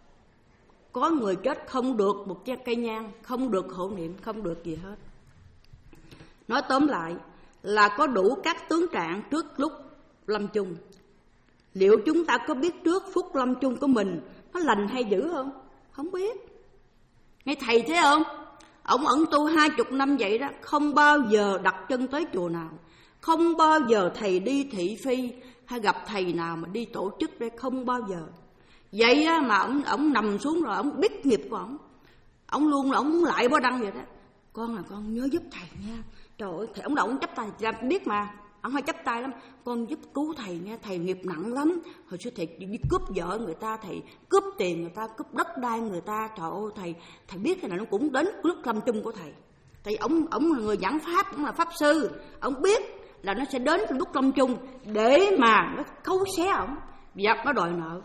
Có người chết không được một cây nhang, không được hộ niệm, không được gì hết. Nói tóm lại là có đủ các tướng trạng trước lúc lâm chung. Liệu chúng ta có biết trước phút lâm chung của mình nó lành hay dữ không? Không biết. Nghe thầy thấy không? Ông ẩn tu hai chục năm vậy đó, không bao giờ đặt chân tới chùa nào, không bao giờ thầy đi thị phi hay gặp thầy nào mà đi tổ chức đây, không bao giờ. Vậy á, mà ông ông nằm xuống rồi, ông biết nghiệp của ông, ông luôn là ông muốn lại Bó Đăng vậy đó. Con là con nhớ giúp thầy nha. Trời ơi, thầy ông đâu ông chấp tay, ra biết mà, ông hay chấp tay lắm. Con giúp cứu thầy nha, thầy nghiệp nặng lắm. Hồi xưa thầy đi cướp vợ người ta, thầy cướp tiền người ta, cướp đất đai người ta. Trời ơi, thầy thầy biết cái này nó cũng đến lúc lâm chung của thầy. Tại ông ông là người giảng pháp, cũng là pháp sư, ông biết là nó sẽ đến lúc lâm chung để mà nó cấu xé ổng, dập nó đòi nợ.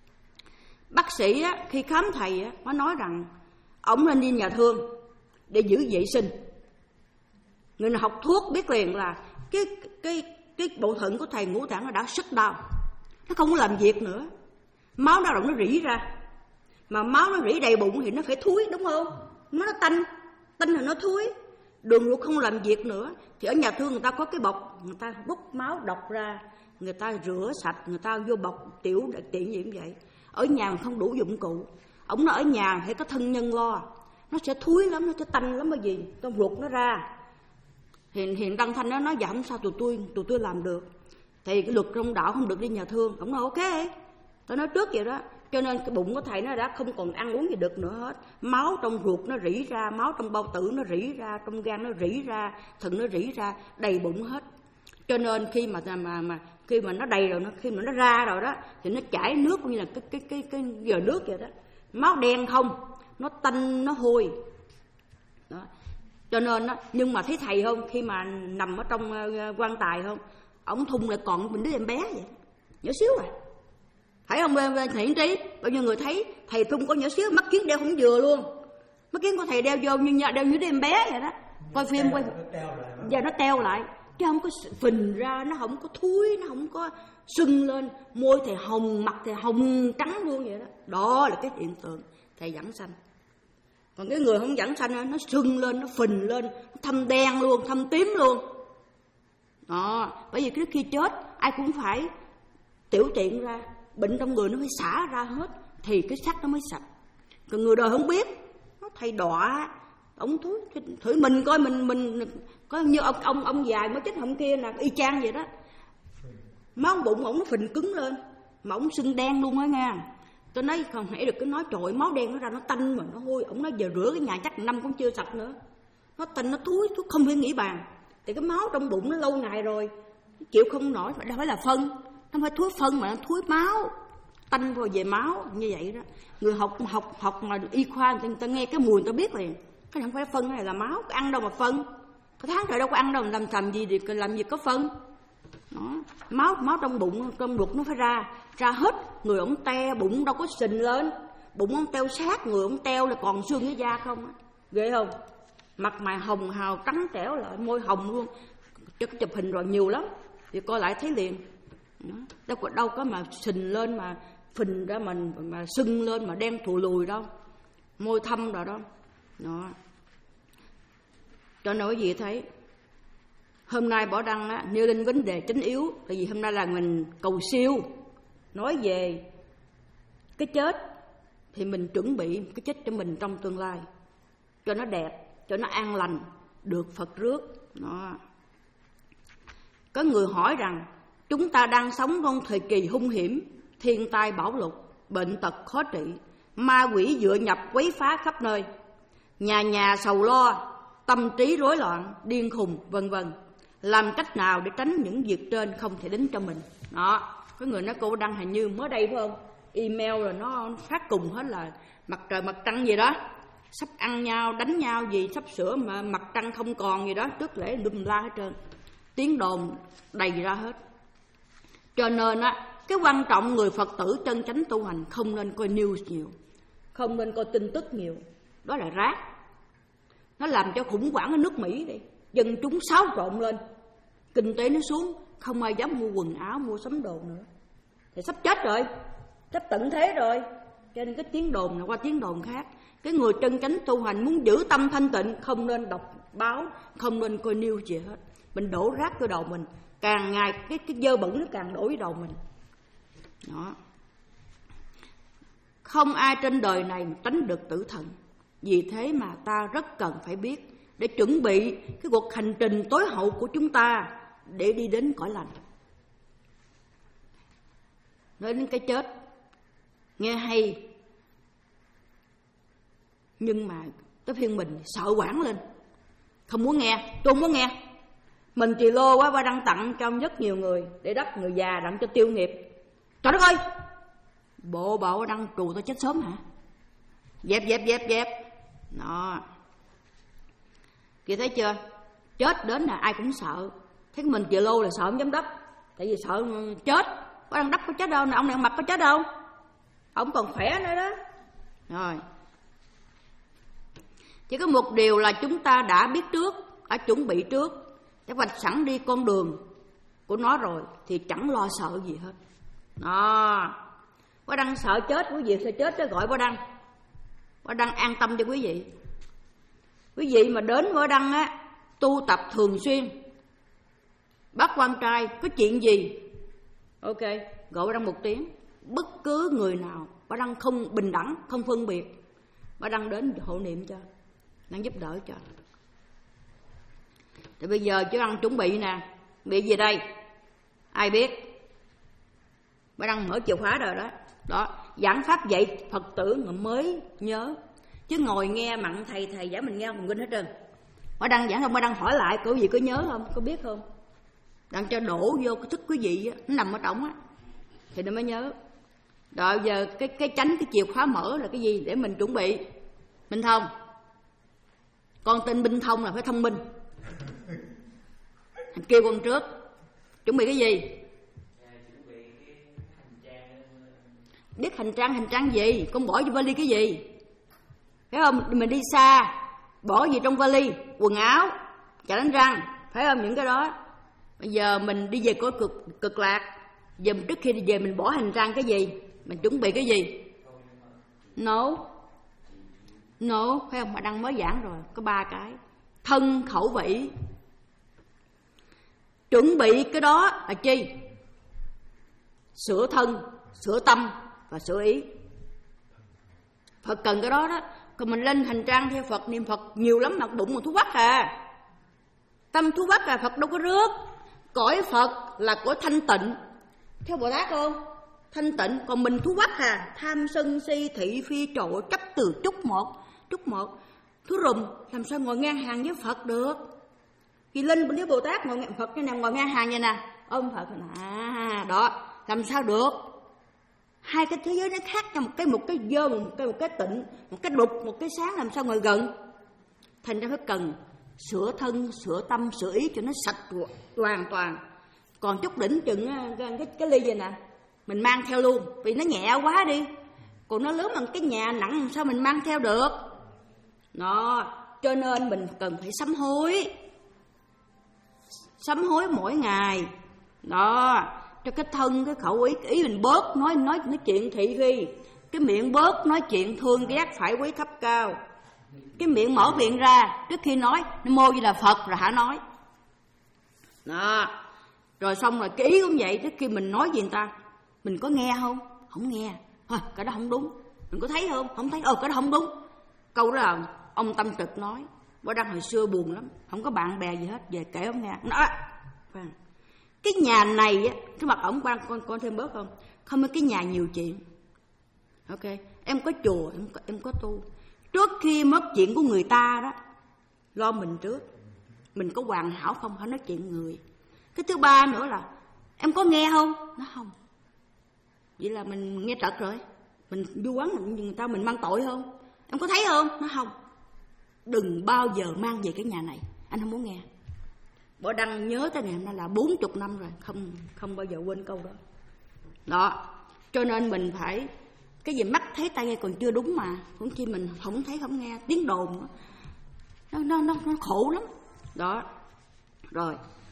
Bác sĩ á, khi khám thầy á, nó nói rằng ổng nên đi nhà thương để giữ vệ sinh. Người nào học thuốc biết liền là cái cái cái bộ phận của thầy ngũ tạng nó đã sức đau, nó không có làm việc nữa, máu đau động nó rỉ ra, mà máu nó rỉ đầy bụng thì nó phải thúi, đúng không? Nó nó tanh, tanh thì nó thúi, đường ruột không làm việc nữa. Thì ở nhà thương người ta có cái bọc, người ta rút máu độc ra, người ta rửa sạch, người ta vô bọc tiểu tiện gì cũng vậy. Ở nhà mà không đủ dụng cụ, ổng nó ở nhà phải có thân nhân lo, nó sẽ thúi lắm, nó sẽ tanh lắm. Bởi vì trong ruột nó ra. Hiện hiện Đăng Thanh nó nói dạ không sao, tụi tôi tụi tôi làm được. Thì cái luật trong đạo không được đi nhà thương. Ổng nói ok, tôi nói trước vậy đó. Cho nên cái bụng của thầy nó đã không còn ăn uống gì được nữa hết. Máu trong ruột nó rỉ ra, máu trong bao tử nó rỉ ra, trong gan nó rỉ ra, thận nó rỉ ra, đầy bụng hết. Cho nên khi mà mà mà khi mà nó đầy rồi, nó khi mà nó ra rồi đó thì nó chảy nước cũng như là cái cái cái cái giờ nước vậy đó. Máu đen không, nó tanh, nó hôi. Đó. Cho nên đó, nhưng mà thấy thầy không, khi mà nằm ở trong uh, quan tài không, ổng thùng lại còn mình đứa em bé vậy, nhỏ xíu à, phải không Thiện Trí? Bao nhiêu người thấy thầy thùng có nhỏ xíu, mắt kiến đeo không vừa luôn, mắt kiến của thầy đeo vô như đeo như đứa em bé vậy đó. Coi phim quay giờ nó teo lại, chứ không có phình ra, nó không có thúi, nó không có sưng lên, môi thầy hồng, mặt thầy hồng trắng luôn vậy đó. Đó là cái hiện tượng thầy giảng sanh. Còn cái người không giảng sanh nó sưng lên, nó phình lên, nó thâm đen luôn, thâm tím luôn. Đó, bởi vì trước khi chết ai cũng phải tiểu tiện ra, bệnh trong người nó phải xả ra hết thì cái xác nó mới sạch. Còn người đời không biết, nó thầy đọa ông thúi, thử mình coi mình mình có như ông ông ông dài mới chết hôm kia là y chang vậy đó. Máu bụng ổng nó phình cứng lên, mà ổng sưng đen luôn á nha. Tôi nói không hãy được, cứ nói trời máu đen nó ra nó tanh mà nó hôi. Ổng nói giờ rửa cái nhà chắc năm cũng chưa sạch nữa, nó tanh nó thúi, thúi không thể nghĩ bàn. Thì cái máu trong bụng nó lâu ngày rồi, chịu không nổi, phải đâu phải là phân, nó phải thúi phân mà nó thúi máu, tanh rồi về máu như vậy đó. Người học học học mà y khoa người ta, người ta nghe cái mùi người ta biết liền, cái không phải phân, cái này là máu, có ăn đâu mà phân, cái tháng trời đâu có ăn đâu, làm làm gì thì làm gì có phân. Đó. Máu máu trong bụng, trong ruột nó phải ra, ra hết. Người ổng te, bụng đâu có sình lên, bụng ổng teo sát, người ổng teo là còn xương với da không á, ghê không? Mặt mày hồng hào trắng trẻo lại, môi hồng luôn, cho cái chụp hình rồi nhiều lắm, thì coi lại thấy liền. Đó. Đâu có đâu có mà sình lên mà phình ra mình mà sưng lên mà đen thù lùi đâu, môi thâm rồi đó. Đó. Cho nên quý vị thấy hôm nay Bảo Đăng á, nêu lên vấn đề chính yếu, tại vì hôm nay là mình cầu siêu, nói về cái chết thì mình chuẩn bị cái chết cho mình trong tương lai cho nó đẹp, cho nó an lành, được Phật rước. Đó. Có người hỏi rằng chúng ta đang sống trong thời kỳ hung hiểm, thiên tai bão lụt, bệnh tật khó trị, ma quỷ dựa nhập quấy phá khắp nơi, nhà nhà sầu lo, tâm trí rối loạn, điên khùng, vân vân. Làm cách nào để tránh những việc trên không thể đến cho mình? Đó, có người nói cô Đăng hình như mới đây phải không? Email rồi nó phát cùng hết là mặt trời mặt trăng gì đó, sắp ăn nhau, đánh nhau gì, sắp sửa mà mặt trăng không còn gì đó, trước lễ lum la hết trơn. Tiếng đồn đầy ra hết. Cho nên á, cái quan trọng người Phật tử chân chánh tu hành không nên coi news nhiều, không nên coi tin tức nhiều. Đó là rác. Nó làm cho khủng hoảng ở nước Mỹ đi, dân chúng xáo trộn lên, kinh tế nó xuống, không ai dám mua quần áo, mua sắm đồ nữa. Thì sắp chết rồi, sắp tận thế rồi. Cho nên cái tiếng đồn này qua tiếng đồn khác. Cái người chân chánh tu hành muốn giữ tâm thanh tịnh không nên đọc báo, không nên coi news gì hết. mình đổ rác vô đầu mình, càng ngày cái cái dơ bẩn nó càng đổ vô đầu mình. Đó. Không ai trên đời này tránh được tử thần. Vì thế mà ta rất cần phải biết để chuẩn bị cái cuộc hành trình tối hậu của chúng ta để đi đến cõi lành. Nói đến cái chết nghe hay, nhưng mà tới phiên mình sợ quảng lên, không muốn nghe. Tôi không muốn nghe. Mình trì lô quá, ba đăng tặng cho rất nhiều người để đắp người già đặng cho tiêu nghiệp. Trời đất ơi, bộ bộ đăng trù tôi chết sớm hả? Dẹp dẹp dẹp dẹp. Đó, kia thấy chưa? Chết đến là ai cũng sợ. Thế mình trì lô là sợ không dám đắp, tại vì sợ chết. Ba đăng đắp có chết đâu, ông này ông mặc có chết đâu, ông còn khỏe nữa đó. Rồi, chỉ có một điều là chúng ta đã biết trước, đã chuẩn bị trước, đã vạch sẵn đi con đường của nó rồi thì chẳng lo sợ gì hết. Đó, Bá Đăng sợ chết, quý vị sợ chết đó gọi Bá Đăng. Bá Đăng an tâm cho quý vị. Quý vị mà đến Bá Đăng á, tu tập thường xuyên, bác quan trai có chuyện gì, ok, gọi Bá Đăng một tiếng. Bất cứ người nào Bá Đăng không bình đẳng, không phân biệt, Bá Đăng đến hộ niệm cho, đang giúp đỡ cho. Thì bây giờ chú Đăng chuẩn bị nè, bị gì đây? Ai biết? Bá Đăng mở chìa khóa rồi đó. Đó, giảng pháp dạy Phật tử mới nhớ, chứ ngồi nghe mặn thầy thầy giảng mình nghe không quên hết trơn. Bá Đăng giảng xong Bá Đăng hỏi lại quý vị có nhớ không, có biết không? Đặng cho đổ vô cái thức quý vị á, nó nằm ở trỏng á, thì nó mới nhớ. Rồi giờ cái cái tránh cái chìa khóa mở là cái gì để mình chuẩn bị? Minh thông. Con tên Minh Thông là phải thông minh. Kêu con trước chuẩn bị cái gì? Biết hành trang, hành trang gì? Con bỏ vô vali cái gì? Phải không? Mình đi xa, bỏ gì trong vali? Quần áo, chà đánh răng, phải không? Những cái đó. Bây giờ mình đi về cõi cực, cực lạc, giờ trước khi đi về mình bỏ hành trang cái gì? Mình chuẩn bị cái gì? No. No, phải không? Mà Đăng mới giảng rồi, có ba cái. Thân, khẩu, vị. Chuẩn bị cái đó là chi? Sửa thân, sửa tâm và sửa ý. Phật cần cái đó đó. Còn mình lên hành trang theo Phật, niệm Phật nhiều lắm mà bụng mà thú quắc à. Tâm thú quắc à, Phật đâu có rước. Cõi Phật là cõi thanh tịnh, theo Bồ Tát không? Thanh tịnh. Còn mình thú quắc à, tham sân si thị phi trội chấp từ chút một, chút một. Thú rùm, làm sao ngồi ngang hàng với Phật được? Vì linh với Bồ Tát ngồi ngang Phật như nào, ngồi ngang hàng như nè, ôm Phật à, đó, làm sao được? Hai cái thế giới nó khác nhau, một cái một cái dơ, một cái một cái tịnh, một cái đục, một cái sáng, làm sao ngồi gần? Thành ra phải cần sửa thân, sửa tâm, sửa ý cho nó sạch hoàn toàn. Còn chút đỉnh chừng cái, cái, cái ly vậy nè, mình mang theo luôn, vì nó nhẹ quá đi. Còn nó lớn bằng cái nhà nặng, làm sao mình mang theo được? Đó, cho nên mình cần phải sám hối, sám hối mỗi ngày. Đó, cho cái thân, cái khẩu ý, cái ý mình bớt nói nói nói chuyện thị phi, cái miệng bớt nói chuyện thương ghét phải quý thấp cao. Cái miệng mở miệng ra trước khi nói Nam mô như là Phật rồi hả nói. Đó, rồi xong rồi cái ý cũng vậy, trước khi mình nói gì người ta, mình có nghe không? Không nghe. Thôi, cái đó không đúng. Mình có thấy không? Không thấy. Ờ, cái đó không đúng. Câu đó là ông Tâm Trực nói. Bữa Đăng hồi xưa buồn lắm, không có bạn bè gì hết, về kể ông nghe. Nó khoan, cái nhà này á, cái mặt ổng quan con con thêm bớt không? Không có cái nhà nhiều chuyện. Ok, em có chùa, em có, em có tu. Trước khi mất chuyện của người ta đó, lo mình trước. Mình có hoàn hảo không? Phải nói chuyện người. Cái thứ ba nữa là em có nghe không? Nó không. Vậy là mình nghe trật rồi. Mình vu oán người ta, mình mang tội không? Em có thấy không? Nó không. Đừng bao giờ mang về cái nhà này, anh không muốn nghe. Bỏ Đăng nhớ tới ngày hôm nay là bốn mươi năm rồi, không không bao giờ quên câu đó. Đó, cho nên mình phải, cái gì mắt thấy tai nghe còn chưa đúng mà, cũng chi mình không thấy không nghe, tiếng đồn nó nó nó, nó khổ lắm. Đó, rồi.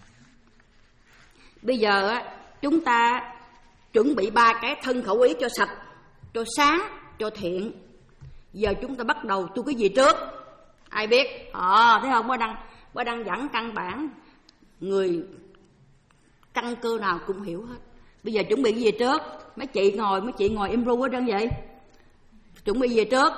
Bây giờ á, chúng ta chuẩn bị ba cái thân khẩu ý cho sạch, cho sáng, cho thiện. Giờ chúng ta bắt đầu tu cái gì trước? Ai biết? Ờ, à, thấy không? Bữa Đăng, bữa Đăng dẫn căn bản người căn cơ nào cũng hiểu hết. Bây giờ chuẩn bị gì trước? Mấy chị ngồi, mấy chị ngồi im ru hết trơn vậy. Chuẩn bị gì trước?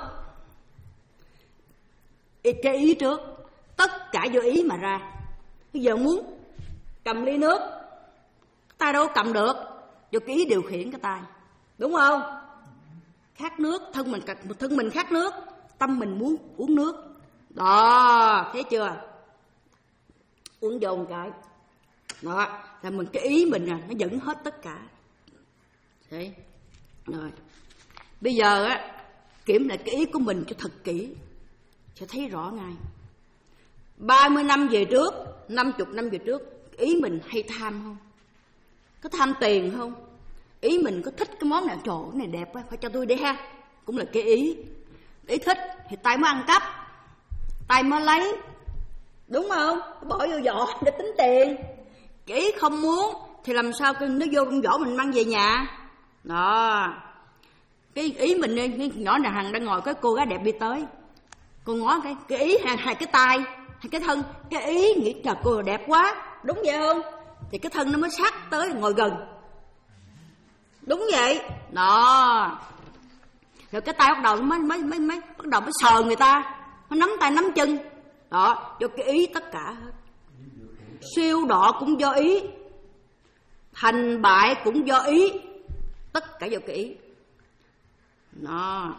Cái ý trước. Tất cả do ý mà ra. Bây giờ muốn cầm ly nước, tay đâu cầm được, do cái ý điều khiển cái tay. Đúng không? Khát nước, thân mình thân mình khát nước, tâm mình muốn uống nước. Đó, thấy chưa? Uống vô một cái. Đó, là mình cái ý mình à, nó dẫn hết tất cả. Đấy. Rồi. Bây giờ á, kiểm lại cái ý của mình cho thật kỹ, sẽ thấy rõ ngay. ba mươi năm về trước, năm mươi năm về trước, ý mình hay tham không? Có tham tiền không? Ý mình có thích cái món nào, trời cái này đẹp quá, phải cho tôi đi ha. Cũng là cái ý. Ý thích thì tay mới ăn cắp, tay mới lấy. Đúng không? Bỏ vô giỏ để tính tiền. Cái ý không muốn thì làm sao nó vô trong giỏ mình mang về nhà. Đó. Cái ý mình, cái nhỏ nào Hằng đang ngồi, cái cô gái đẹp đi tới, cô ngó cái, cái ý hai, hai cái tay, hai cái thân. Cái ý nghĩ trời cô đẹp quá, đúng vậy không? Thì cái thân nó mới sát tới ngồi gần. Đúng vậy. Đó. Rồi cái tay bắt đầu mới mới mới mới bắt đầu mới sờ người ta, nó nắm tay nắm chân. Đó, do cái ý tất cả hết. Siêu độ cũng do ý, thành bại cũng do ý, tất cả do cái ý. Đó.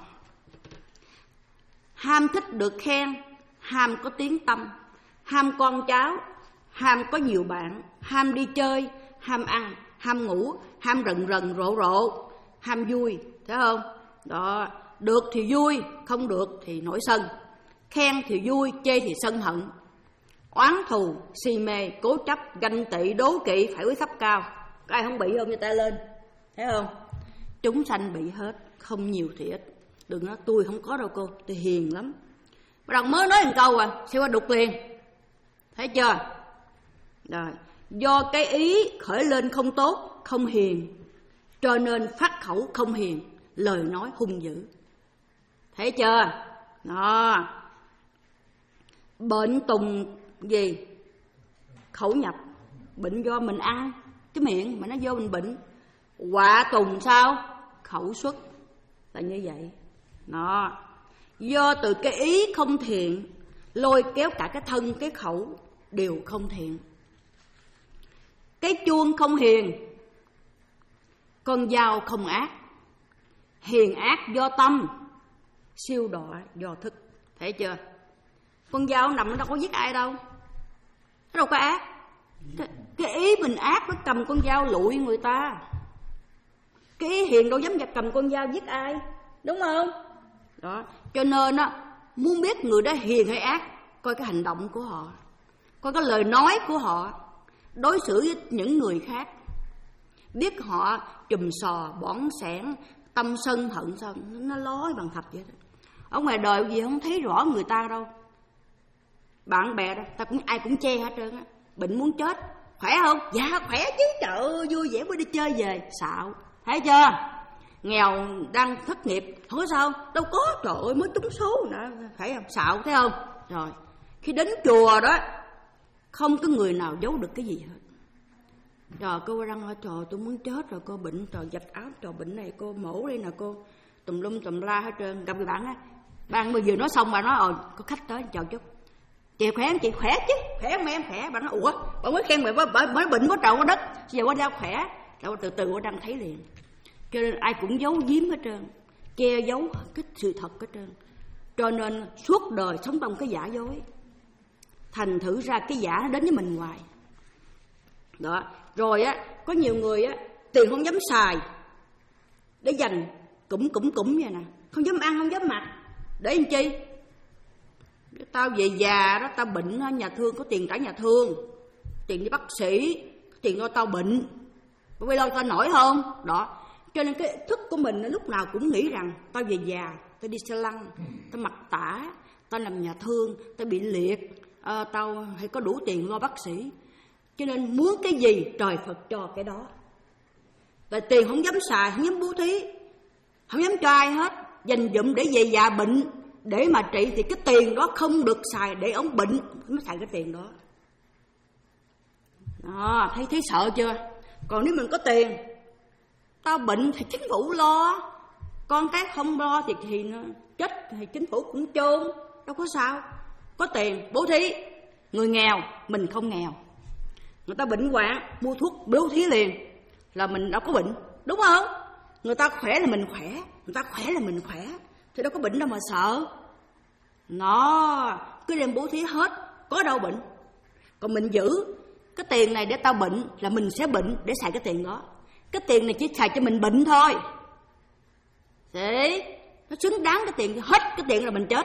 Ham thích được khen, ham có tiếng tăm, ham con cháu, ham có nhiều bạn, ham đi chơi, ham ăn, ham ngủ, ham rần rần rộ rộ, ham vui, thấy không? Đó, được thì vui, không được thì nổi sân. Khen thì vui, chê thì sân hận. Oán thù, si mê, cố chấp, ganh tị, đố kỵ, phải quyết thấp cao. Có ai không bị không? Cho ta lên. Thấy không? Chúng sanh bị hết, không nhiều thì ít. Đừng nói tôi không có đâu cô, tôi hiền lắm. Bắt đầu mới nói một câu à, sẽ qua đục liền. Thấy chưa? Rồi, do cái ý khởi lên không tốt, không hiền, cho nên phát khẩu không hiền, lời nói hung dữ. Thấy chưa? Đó. Bệnh tùng gì? Khẩu nhập. Bệnh do mình ăn cái miệng mà nó vô mình bệnh. Họa tùng sao? Khẩu xuất. Là như vậy. Đó. Do từ cái ý không thiện, lôi kéo cả cái thân, cái khẩu đều không thiện. Cái chuông không hiền, con dao không ác. Hiền ác do tâm, siêu độ do thức. Thấy chưa? Con dao nằm nó đâu có giết ai đâu, nó đâu có ác. Cái, cái ý mình ác nó cầm con dao lụi người ta. Cái ý hiền đâu dám cầm con dao giết ai, đúng không? Đó. Cho nên á, muốn biết người đó hiền hay ác, coi cái hành động của họ, coi cái lời nói của họ, đối xử với những người khác. Biết họ chùm sò, bỏng sẻn, tâm sân hận sao, nó lói bằng thạch vậy đó. Ở ngoài đời gì không thấy rõ người ta đâu. Bạn bè đó, ta cũng ai cũng che hết trơn á. Bệnh muốn chết, khỏe không? Dạ khỏe chứ, trời ơi, vui vẻ mới đi chơi về, xạo. Thấy chưa? Nghèo đang thất nghiệp, không có sao, đâu có, trời ơi mới trúng số nữa, phải không? Xạo, thấy không? Rồi, khi đến chùa đó, không có người nào giấu được cái gì hết. Trời, cô đang nói, trời tôi muốn chết rồi, cô bệnh, trời giặt áo, trời bệnh này cô mổ đi nè cô, tùm lum tùm la hết trơn. Gặp người bạn á, bạn bây giờ nói xong bà nói, ồ có khách tới, chào chút. Chị khỏe không chị? Khỏe chứ, khỏe không em? Khỏe. Bà nói, ủa, bà mới khen mày mới bệnh quá trời quá đất, giờ qua đau khỏe. Đâu từ từ qua đang thấy liền. Cho nên ai cũng giấu giếm hết trơn, che giấu cái sự thật hết trơn. Cho nên suốt đời sống trong cái giả dối, thành thử ra cái giả nó đến với mình hoài. Đó. Rồi á, có nhiều người á, tiền không dám xài để dành cũng cũng cũng vậy nè, không dám ăn, không dám mặc. Để làm chi? Tao về già đó, tao bệnh nhà thương có tiền trả nhà thương, tiền đi bác sĩ, tiền lo tao bệnh, bây lâu tao nổi không? Đó. Cho nên cái thức của mình lúc nào cũng nghĩ rằng tao về già, tao đi xe lăn, tao mặc tả, tao làm nhà thương, tao bị liệt, à, tao hay có đủ tiền lo bác sĩ. Cho nên muốn cái gì trời Phật cho cái đó. Tại tiền không dám xài, không dám bố thí, không dám cho ai hết, dành dụm để về già bệnh, để mà trị thì cái tiền đó không được xài, để ông bệnh mới xài cái tiền đó. Đó, thấy thấy sợ chưa? Còn nếu mình có tiền, tao bệnh thì chính phủ lo, con cái không lo thì, thì nó chết thì chính phủ cũng chôn, đâu có sao. Có tiền bố thí. Người nghèo, mình không nghèo, người ta bệnh hoạn mua thuốc bố thí liền là mình đâu có bệnh, đúng không? Người ta khỏe là mình khỏe, người ta khỏe là mình khỏe, thì đâu có bệnh đâu mà sợ. Nó cứ đem bố thí hết, có đâu bệnh. Còn mình giữ cái tiền này để tao bệnh là mình sẽ bệnh để xài cái tiền đó. Cái tiền này chỉ xài cho mình bệnh thôi. Thế nó xứng đáng cái tiền, hết cái tiền là mình chết.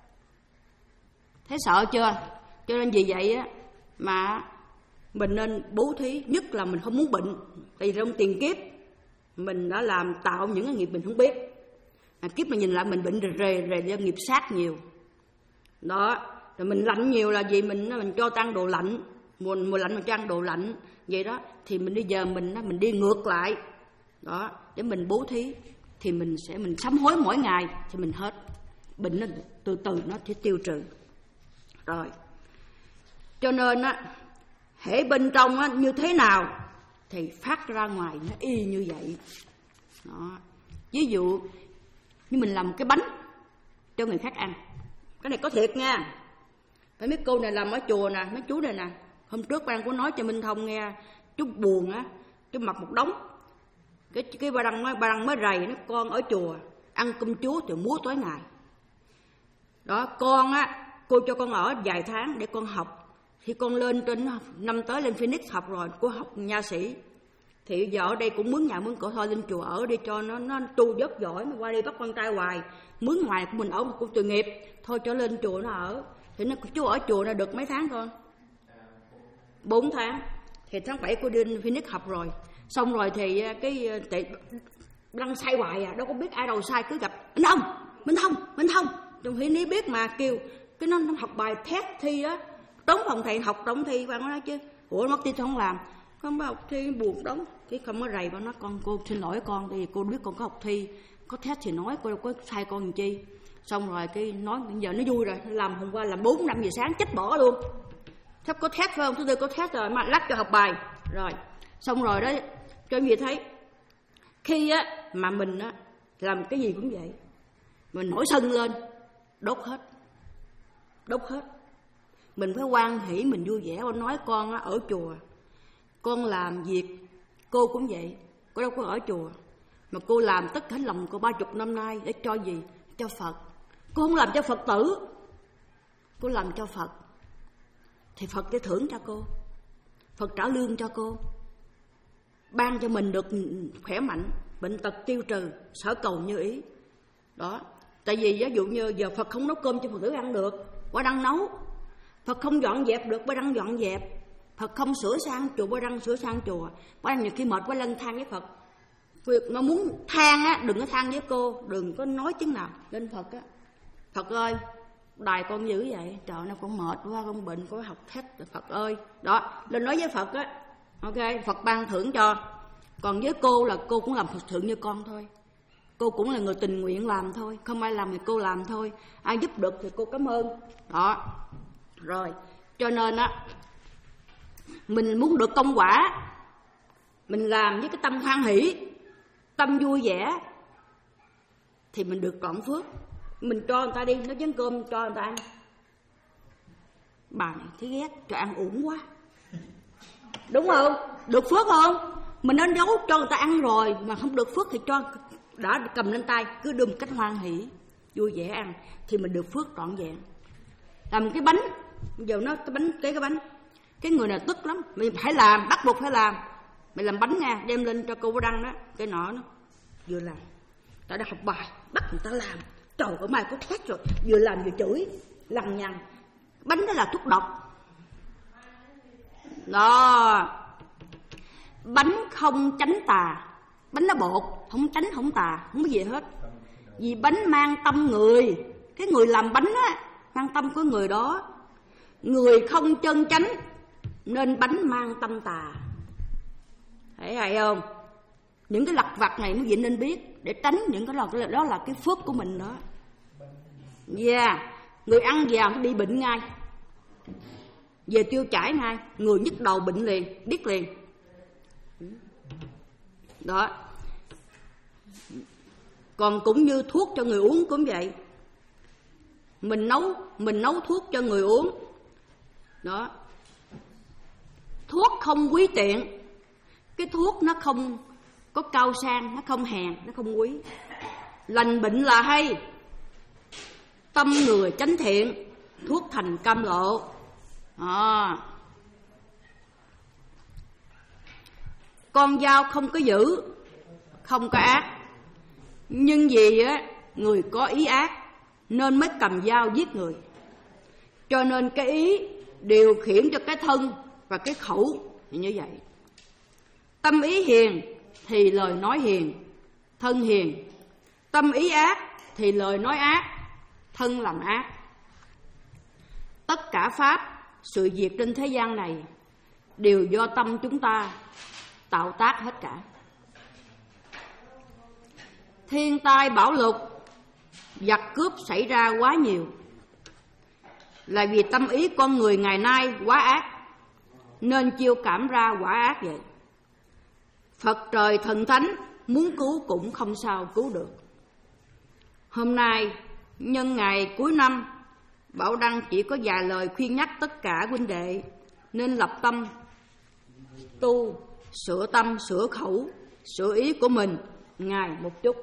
Thấy sợ chưa? Cho nên vì vậy á mà mình nên bố thí, nhất là mình không muốn bệnh. Tại vì trong tiền kiếp mình đã làm tạo những cái nghiệp mình không biết. À, kiếp mà nhìn lại mình bệnh rề rề do nghiệp sát nhiều. Đó, rồi mình lạnh nhiều là gì? Mình mình cho ăn đồ lạnh, mùa mùa lạnh mình cho ăn đồ lạnh, vậy đó thì mình bây giờ mình mình đi ngược lại. Đó, để mình bố thí thì mình sẽ mình sám hối mỗi ngày thì mình hết. Bệnh nó từ từ nó sẽ tiêu trừ. Rồi. Cho nên á, hễ bên trong á như thế nào thì phát ra ngoài nó y như vậy. Đó. Ví dụ như mình làm cái bánh cho người khác ăn, cái này có thiệt nha. Phải mấy cô này làm ở chùa nè, mấy chú này nè. Hôm trước ban có nói cho Minh Thông nghe, chú buồn á, chú mặc một đống. Cái cái ba đăng ba đăng mới rầy nó, con ở chùa ăn cơm chúa thì múa tối ngày. Đó, con á, cô cho con ở vài tháng để con học. Khi con lên trên năm tới lên Phoenix học rồi, cô học nha sĩ. Thì giờ ở đây cũng mướn nhà mướn cửa thôi, lên chùa ở đi cho nó nó tu rất giỏi, mà qua đi bắt con trai hoài. Mướn ngoài của mình ở một công ty nghiệp, thôi cho lên chùa nó ở. Thì nó chú ở chùa nó được mấy tháng con? Bốn tháng. Thì tháng bảy cô đi lên Phoenix học rồi. Xong rồi thì cái đăng sai hoài à, đâu có biết ai đầu sai, cứ gặp Minh Thông, Minh Thông, Minh Thông. Trong khi ní biết mà kêu, cái nó, nó học bài test thi đó, đóng phòng thầy học đóng thi, bạn nói chứ, ủa mất thi không làm, con học thi buồn đóng, cái không có rầy, bạn nói con cô xin lỗi con, tại vì cô biết con có học thi, có test thì nói, cô đâu có sai con làm chi. Xong rồi cái nói giờ nó vui rồi, làm hôm qua làm bốn năm giờ sáng chết bỏ luôn. Sắp có test phải không? Thứ tư có test rồi mà lắc cho học bài. Rồi, xong rồi đó, cho em gì thấy, khi á mà mình á làm cái gì cũng vậy, mình nổi sân lên, đốt hết, đốt hết. Mình phải hoan hỷ, mình vui vẻ. Con nói con á, ở chùa con làm việc, cô cũng vậy, cô đâu có ở chùa, mà cô làm tất cả lòng cô ba chục năm nay để cho gì? Cho Phật. Cô không làm cho Phật tử, cô làm cho Phật. Thì Phật sẽ thưởng cho cô, Phật trả lương cho cô, ban cho mình được khỏe mạnh, bệnh tật tiêu trừ, sở cầu như ý. Đó. Tại vì ví dụ như giờ Phật không nấu cơm cho Phật tử ăn được, qua đăng nấu. Phật không dọn dẹp được, qua đăng dọn dẹp. Phật không sửa sang chùa, qua đăng sửa sang chùa. Qua đăng nhiều khi mệt quá lân than với Phật. Việc nó muốn than á, đừng có than với cô, đừng có nói tiếng nào lên Phật á. Phật ơi, đài con dữ vậy, trời ơi con mệt quá, con bệnh, con học thét, Phật ơi. Đó, lên nói với Phật á, ok, Phật ban thưởng cho. Còn với cô là cô cũng làm Phật thưởng như con thôi. Cô cũng là người tình nguyện làm thôi, không ai làm thì cô làm thôi. Ai giúp được thì cô cảm ơn. Đó. Rồi, cho nên á, mình muốn được công quả, mình làm với cái tâm hoan hỷ, tâm vui vẻ, thì mình được trọn phước. Mình cho người ta đi, nó chén cơm cho người ta ăn, bà này thấy ghét, cho ăn uổng quá, đúng không? Được phước không? Mình đã nấu cho người ta ăn rồi, mà không được phước thì cho, đã cầm lên tay, cứ đưa một cách hoan hỷ, vui vẻ ăn, thì mình được phước trọn vẹn. Làm cái bánh, giờ nó cái bánh, cái cái bánh, cái người nào tức lắm, mình phải làm, bắt buộc phải làm. Mày làm bánh nha, đem lên cho cô Đăng đó, cái nọ nó vừa làm, ta đã học bài, bắt người ta làm, trời ơi mai có thoát rồi, vừa làm vừa chửi, lằng nhằng. Bánh đó là thuốc độc. Đó, bánh không tránh tà, bánh nó bột, không tránh không tà, không có gì hết. Vì bánh mang tâm người, cái người làm bánh á, mang tâm của người đó. Người không chân chánh nên bánh mang tâm tà. Thấy hay không? Những cái lặt vặt này quý vị nên biết, để tránh những cái đó, đó là cái phước của mình đó. Yeah. Người ăn vào nó bị bệnh ngay. về tiêu chảy ngay, người nhức đầu bệnh liền, biết liền. Đó. Còn cũng như thuốc cho người uống cũng vậy. Mình nấu mình nấu thuốc cho người uống. Đó. Thuốc không quý tiện. Cái thuốc nó không có cao sang, nó không hèn, nó không quý. Lành bệnh là hay. Tâm người chánh thiện, thuốc thành cam lộ. À. Con dao không có dữ, không có ác. Nhưng vì á, người có ý ác nên mới cầm dao giết người. Cho nên cái ý điều khiển cho cái thân và cái khẩu như vậy. Tâm ý hiền thì lời nói hiền, thân hiền. Tâm ý ác thì lời nói ác, thân làm ác. Tất cả pháp, sự việc trên thế gian này đều do tâm chúng ta tạo tác hết cả. Thiên tai bão lụt, giặc cướp xảy ra quá nhiều, là vì tâm ý con người ngày nay quá ác, nên chiêu cảm ra quả ác vậy. Phật trời thần thánh muốn cứu cũng không sao cứu được. Hôm nay nhân ngày cuối năm, Bảo Đăng chỉ có vài lời khuyên nhắc tất cả huynh đệ nên lập tâm tu, sửa tâm, sửa khẩu, sửa ý của mình ngày một chút.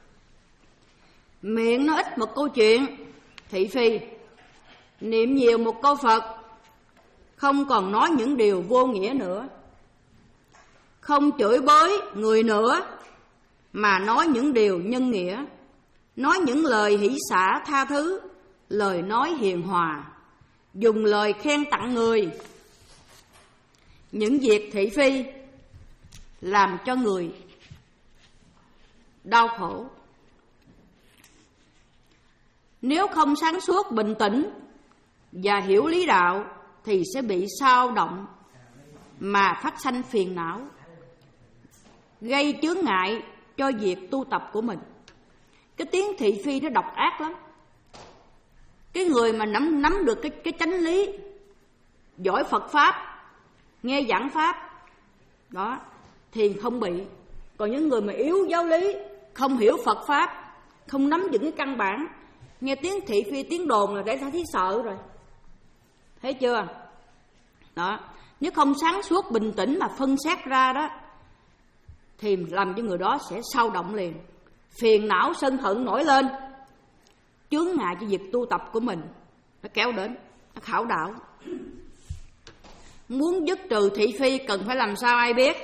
Miệng nó ít một câu chuyện thị phi, niệm nhiều một câu Phật, không còn nói những điều vô nghĩa nữa, không chửi bới người nữa, mà nói những điều nhân nghĩa, nói những lời hỷ xả tha thứ, lời nói hiền hòa, dùng lời khen tặng người. Những việc thị phi làm cho người đau khổ. Nếu không sáng suốt, bình tĩnh và hiểu lý đạo thì sẽ bị xao động mà phát sanh phiền não, gây chướng ngại cho việc tu tập của mình. Cái tiếng thị phi nó độc ác lắm. Cái người mà nắm nắm được cái cái chánh lý, giỏi Phật pháp, nghe giảng pháp đó thì không bị. Còn những người mà yếu giáo lý, không hiểu Phật pháp, không nắm vững cái căn bản, nghe tiếng thị phi, tiếng đồn là để thấy sợ rồi. Thấy chưa? Đó, nếu không sáng suốt bình tĩnh mà phân xét ra đó thì làm cho người đó sẽ xao động liền, phiền não sân hận nổi lên, chướng ngại cho việc tu tập của mình, nó kéo đến, nó khảo đạo. Muốn dứt trừ thị phi cần phải làm sao ai biết?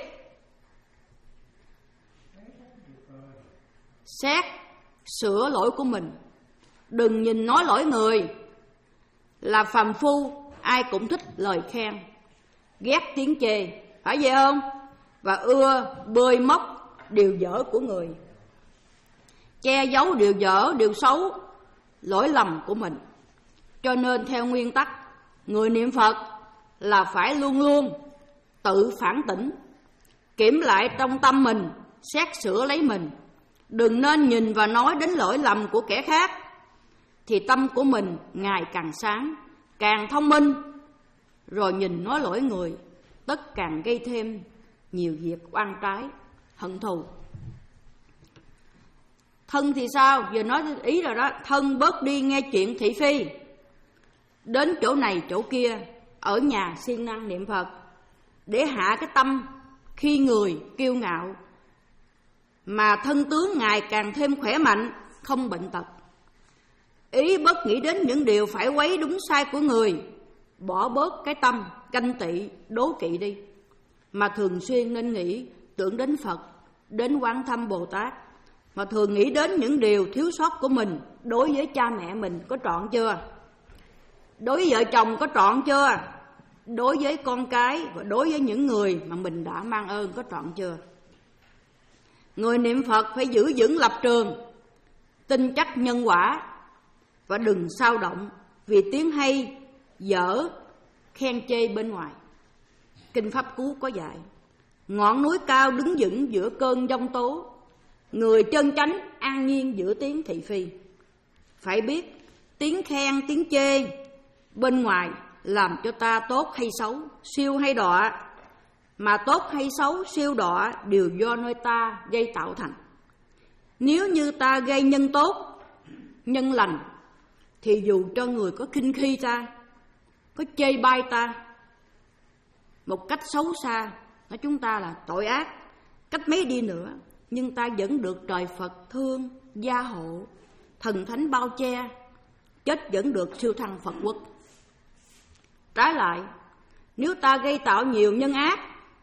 Xét sửa lỗi của mình, đừng nhìn nói lỗi người. Là phàm phu ai cũng thích lời khen, ghét tiếng chê, phải vậy không? Và ưa bơi móc điều dở của người, che giấu điều dở, điều xấu, lỗi lầm của mình. Cho nên theo nguyên tắc, người niệm Phật là phải luôn luôn tự phản tỉnh, kiểm lại trong tâm mình, xét sửa lấy mình. Đừng nên nhìn và nói đến lỗi lầm của kẻ khác, thì tâm của mình ngày càng sáng, càng thông minh. Rồi nhìn nói lỗi người, tất càng gây thêm nhiều việc oan trái, hận thù. Thân thì sao? Giờ nói ý rồi đó. Thân bớt đi nghe chuyện thị phi, đến chỗ này chỗ kia, ở nhà siêng năng niệm Phật, để hạ cái tâm khi người kiêu ngạo, mà thân tướng ngày càng thêm khỏe mạnh, không bệnh tật. Ý bớt nghĩ đến những điều phải quấy đúng sai của người, bỏ bớt cái tâm ganh tị, đố kỵ đi, mà thường xuyên nên nghĩ tưởng đến Phật, đến Quán Thâm Bồ Tát, mà thường nghĩ đến những điều thiếu sót của mình đối với cha mẹ mình có trọn chưa, đối với vợ chồng có trọn chưa, đối với con cái và đối với những người mà mình đã mang ơn có trọn chưa. Người niệm Phật phải giữ vững lập trường, tin chắc nhân quả, và đừng xao động vì tiếng hay dở khen chê bên ngoài. Kinh Pháp Cú có dạy, ngọn núi cao đứng vững giữa cơn giông tố, người chân chánh an nhiên giữa tiếng thị phi. Phải biết tiếng khen, tiếng chê bên ngoài làm cho ta tốt hay xấu, siêu hay đọa. Mà tốt hay xấu, siêu đọa đều do nơi ta gây tạo thành. Nếu như ta gây nhân tốt, nhân lành, thì dù cho người có khinh khi ta, có chê bai ta một cách xấu xa, nói chúng ta là tội ác cách mấy đi nữa, nhưng ta vẫn được trời Phật thương, gia hộ, thần thánh bao che, chết vẫn được siêu thăng Phật quốc. Trái lại, nếu ta gây tạo nhiều nhân ác,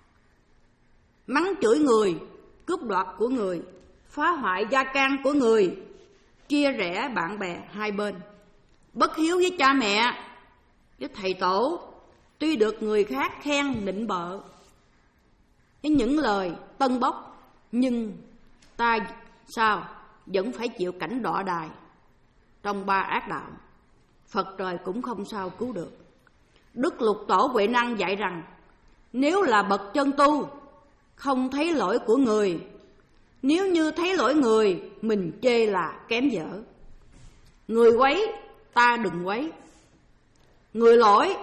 mắng chửi người, cướp đoạt của người, phá hoại gia can của người, chia rẽ bạn bè hai bên, bất hiếu với cha mẹ, với thầy tổ, tuy được người khác khen nịnh bợ với những lời tân bốc, nhưng ta sao vẫn phải chịu cảnh đọa đài trong ba ác đạo. Phật trời cũng không sao cứu được. Đức Lục Tổ Huệ Năng dạy rằng, nếu là bậc chân tu, không thấy lỗi của người. Nếu như thấy lỗi người, mình chê là kém dở. Người quấy, ta đừng quấy. Người lỗi,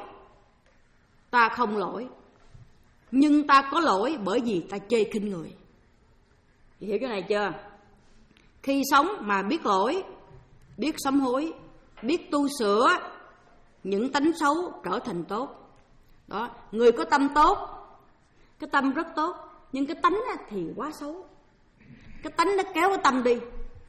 ta không lỗi. Nhưng ta có lỗi bởi vì ta chê khinh người. Hiểu cái này chưa? Khi sống mà biết lỗi, biết sám hối, biết tu sửa những tánh xấu trở thành tốt. Đó, người có tâm tốt, cái tâm rất tốt, nhưng cái tánh thì quá xấu. Cái tánh nó kéo cái tâm đi.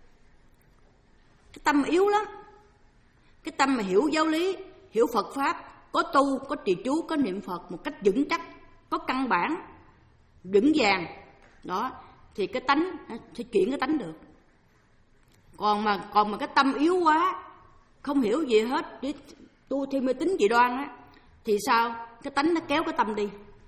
Cái tâm yếu lắm. Cái tâm mà hiểu giáo lý, hiểu Phật Pháp, có tu, có trì chú, có niệm Phật một cách vững chắc, có căn bản, vững vàng, đó, thì cái tánh sẽ chuyển cái tánh được. Còn mà còn mà cái tâm yếu quá, không hiểu gì hết, để tu thêm mê tín dị đoan á, thì sao? Cái tánh nó kéo cái tâm đi.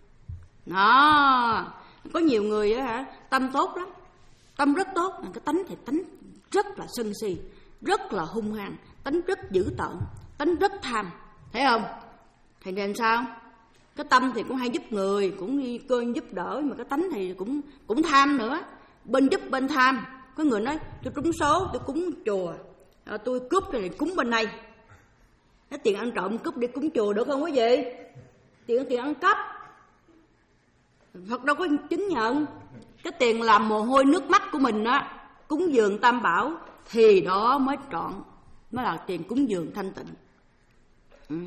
Đó, có nhiều người á hả, tâm tốt lắm, tâm rất tốt, mà cái tánh thì tánh rất là sân si, rất là hung hăng, tánh rất dữ tợn, tánh rất tham, thấy không? Thì nên sao? Cái tâm thì cũng hay giúp người, cũng đi cơn giúp đỡ, mà cái tánh thì cũng cũng tham nữa, bên giúp bên tham. Có người nói tôi trúng số, tôi cúng chùa, à, tôi cướp rồi cúng bên này. Cái tiền ăn trộm cướp đi cúng chùa được không quý vị? Tiền tiền ăn cắp, Phật đâu có chứng nhận. Cái tiền làm mồ hôi nước mắt của mình á, cúng dường Tam Bảo, thì đó mới trọn, mới là tiền cúng dường thanh tịnh. Ừ.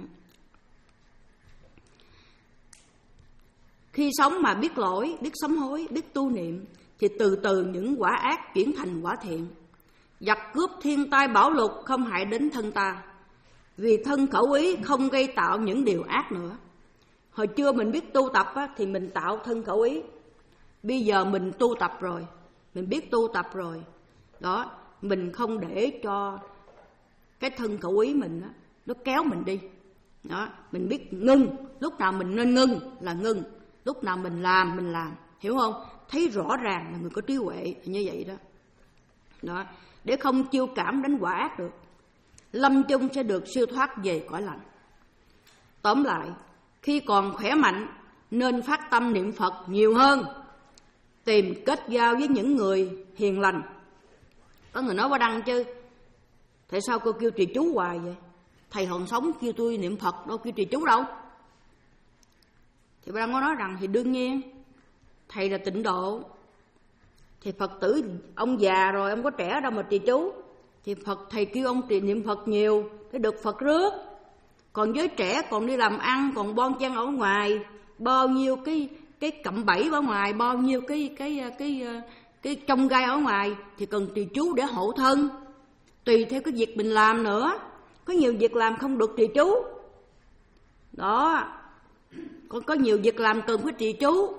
Khi sống mà biết lỗi, biết sám hối, biết tu niệm, thì từ từ những quả ác chuyển thành quả thiện. Giặc cướp thiên tai bão lụt không hại đến thân ta, vì thân khẩu ý không gây tạo những điều ác nữa. Hồi trưa mình biết tu tập á, thì mình tạo thân khẩu ý. Bây giờ mình tu tập rồi, mình biết tu tập rồi, đó, mình không để cho cái thân khẩu ý mình á, nó kéo mình đi. Đó, mình biết ngưng, lúc nào mình nên ngưng là ngưng, lúc nào mình làm mình làm, hiểu không? Thấy rõ ràng là người có trí huệ như vậy đó. Đó, để không chiêu cảm đến quả ác được, lâm chung sẽ được siêu thoát về cõi lành. Tóm lại, khi còn khỏe mạnh nên phát tâm niệm Phật nhiều hơn, tìm kết giao với những người hiền lành. Có người nói qua đăng chứ, tại sao cô kêu trì chú hoài vậy? Thầy còn sống kêu tôi niệm Phật, đâu kêu trì chú đâu. Thì bà đang có nói rằng thì đương nhiên thầy là tịnh độ, thì Phật tử ông già rồi, ông có trẻ đâu mà trì chú. Thì Phật thầy kêu ông trì niệm Phật nhiều để được Phật rước. Còn với trẻ còn đi làm ăn, còn bon chen ở ngoài, bao nhiêu cái cái cặm bẫy ở ngoài, bao nhiêu cái cái cái cái, cái trong gai ở ngoài, thì cần trì chú để hộ thân. Tùy theo cái việc mình làm nữa, có nhiều việc làm không được trì chú. Đó, còn có nhiều việc làm cần phải trì chú.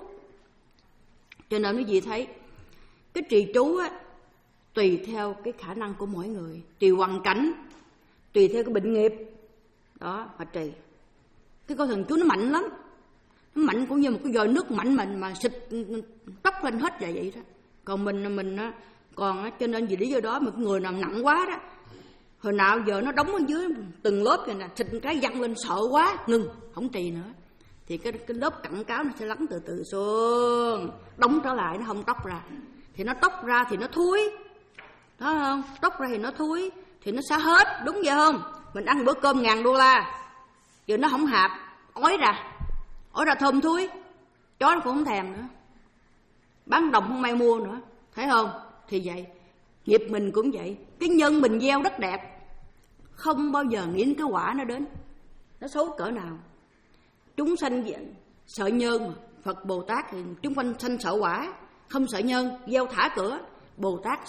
Cho nên quý vị thấy cái trì chú á, tùy theo cái khả năng của mỗi người, tùy hoàn cảnh, tùy theo cái bệnh nghiệp đó mà trì. Cái con thần chú nó mạnh lắm, nó mạnh cũng như một cái vòi nước mạnh mình mà xịt tóc lên hết là vậy đó. Còn mình mình á, còn á, cho nên vì lý do đó mà người nào nặng quá đó, hồi nào giờ nó đóng ở dưới từng lớp rồi nè, xịt cái văng lên sợ quá ngừng, không trì nữa. Thì cái, cái lớp cặn cáo nó sẽ lắng từ từ xuống, đóng trở lại, nó không tóc ra. Thì nó tóc ra thì nó thúi, đó không? Tóc ra thì nó thúi, thì nó sẽ hết, đúng vậy không? Mình ăn bữa cơm ngàn đô la, Chứ nó không hạp, ói ra, ói ra thơm thui, chó nó cũng không thèm nữa, bán đồng không ai mua nữa, thấy không? Thì vậy, nghiệp mình cũng vậy. Cái nhân mình gieo rất đẹp, không bao giờ nghĩ đến cái quả nó đến, nó xấu cỡ nào. Chúng sanh sợ nhân mà, Phật Bồ Tát thì chúng sanh sợ quả, không sợ nhân, gieo thả cửa. Bồ Tát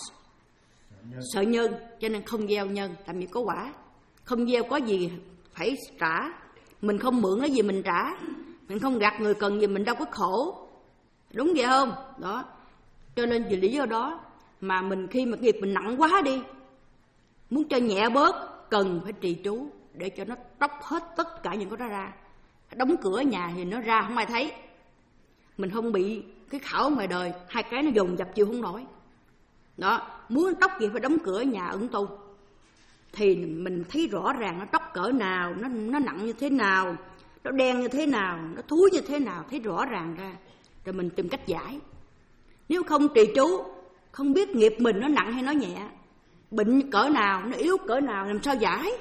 sợ nhân, cho nên không gieo nhân, làm gì có quả. Không gieo có gì phải trả. Mình không mượn cái gì mình trả, mình không gạt người cần gì mình đâu có khổ, đúng vậy không? Đó, cho nên vì lý do đó mà mình khi mà nghiệp mình nặng quá đi, muốn cho nhẹ bớt, cần phải trì chú để cho nó tróc hết tất cả những cái đó ra. Đóng cửa nhà thì nó ra không ai thấy, mình không bị cái khảo ngoài đời, hai cái nó dồn dập chịu không nổi. Đó, muốn tróc gì phải đóng cửa nhà ẩn tu, thì mình thấy rõ ràng nó tróc cỡ nào, nó nó nặng như thế nào, nó đen như thế nào, nó thúi như thế nào, thấy rõ ràng ra, rồi mình tìm cách giải. Nếu không trì chú, không biết nghiệp mình nó nặng hay nó nhẹ, bệnh cỡ nào, nó yếu cỡ nào, làm sao giải?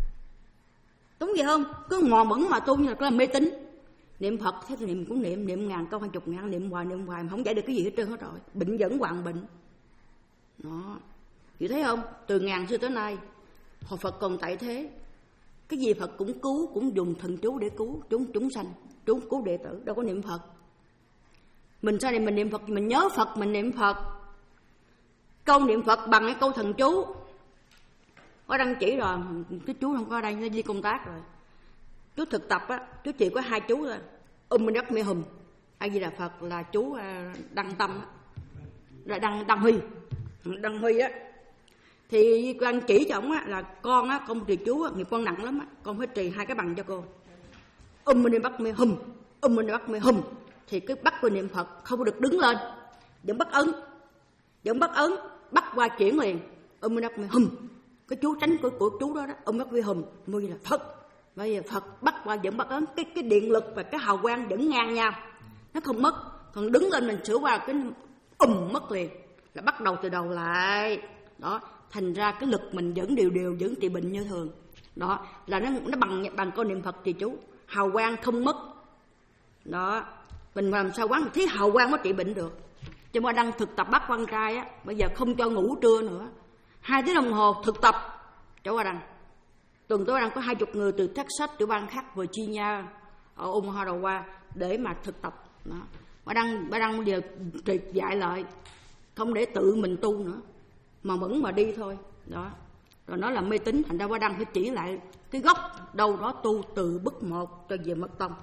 Đúng vậy không? Cứ mò mẫn mà tu như là cái là mê tín. Niệm Phật, thế thì niệm cũng niệm, niệm ngàn câu, hai chục ngàn, niệm hoài, niệm hoài mà không giải được cái gì hết trơn hết rồi. Bệnh vẫn hoàng bệnh. Đó, chị thấy không? Từ ngàn xưa tới nay, Hồi Phật còn tại thế, cái gì Phật cũng cứu, cũng dùng thần chú để cứu chúng chúng sanh, chúng cứu đệ tử, đâu có niệm Phật. Mình sau này mình niệm Phật, mình nhớ Phật, mình niệm Phật. Câu niệm Phật bằng cái câu thần chú. Có đăng chỉ rồi, cái chú không có ở đây, nó đi công tác rồi. Chú thực tập á, chú chỉ có hai chú thôi. Um đắc mê hùm, ai gì là Phật là chú Đăng Tâm á, là Đăng Đăng Huy, Đăng Huy á. Thì con chỉ cho ổng á là con á, con trì chú á, nghiệp con nặng lắm á, con phải trì hai cái bằng cho cô. Um đi bắt mê hùm, um đi bắt mê hùm, thì cái bắt của niệm Phật không được đứng lên, vẫn bắt ấn, vẫn bắt ấn, bắt qua chuyển liền. Um đi bắt mê hùm, cái chú tránh của, của chú đó đó, um bắt mê hùm, mua gì là Phật. Bây giờ Phật bắt qua vẫn bắt ấn, cái cái điện lực và cái hào quang vẫn ngang nhau, nó không mất. Còn đứng lên mình sửa qua cái ùm mất liền, là bắt đầu từ đầu lại. Đó, thành ra cái lực mình vẫn đều đều, vẫn trị bệnh như thường. Đó, là nó nó bằng bằng câu niệm Phật trì chú, hào quang không mất. Đó, mình làm sao quán thấy hào quang mới trị bệnh được. Cho nên đang thực tập Bát Quan Trai á, bây giờ không cho ngủ trưa nữa, hai tiếng đồng hồ thực tập cho qua đằng. Tuần tới đang có hai chục người từ Texas, tiểu bang khác, Virginia, ở Omaha để mà thực tập. Đó, bà đang bà đang giờ triệt dạy lại, không để tự mình tu nữa, mà vẫn mà đi thôi. Đó, rồi nó là mê tín, thành ra bà đang phải chỉ lại cái gốc đâu đó tu từ bước một cho về mất tông,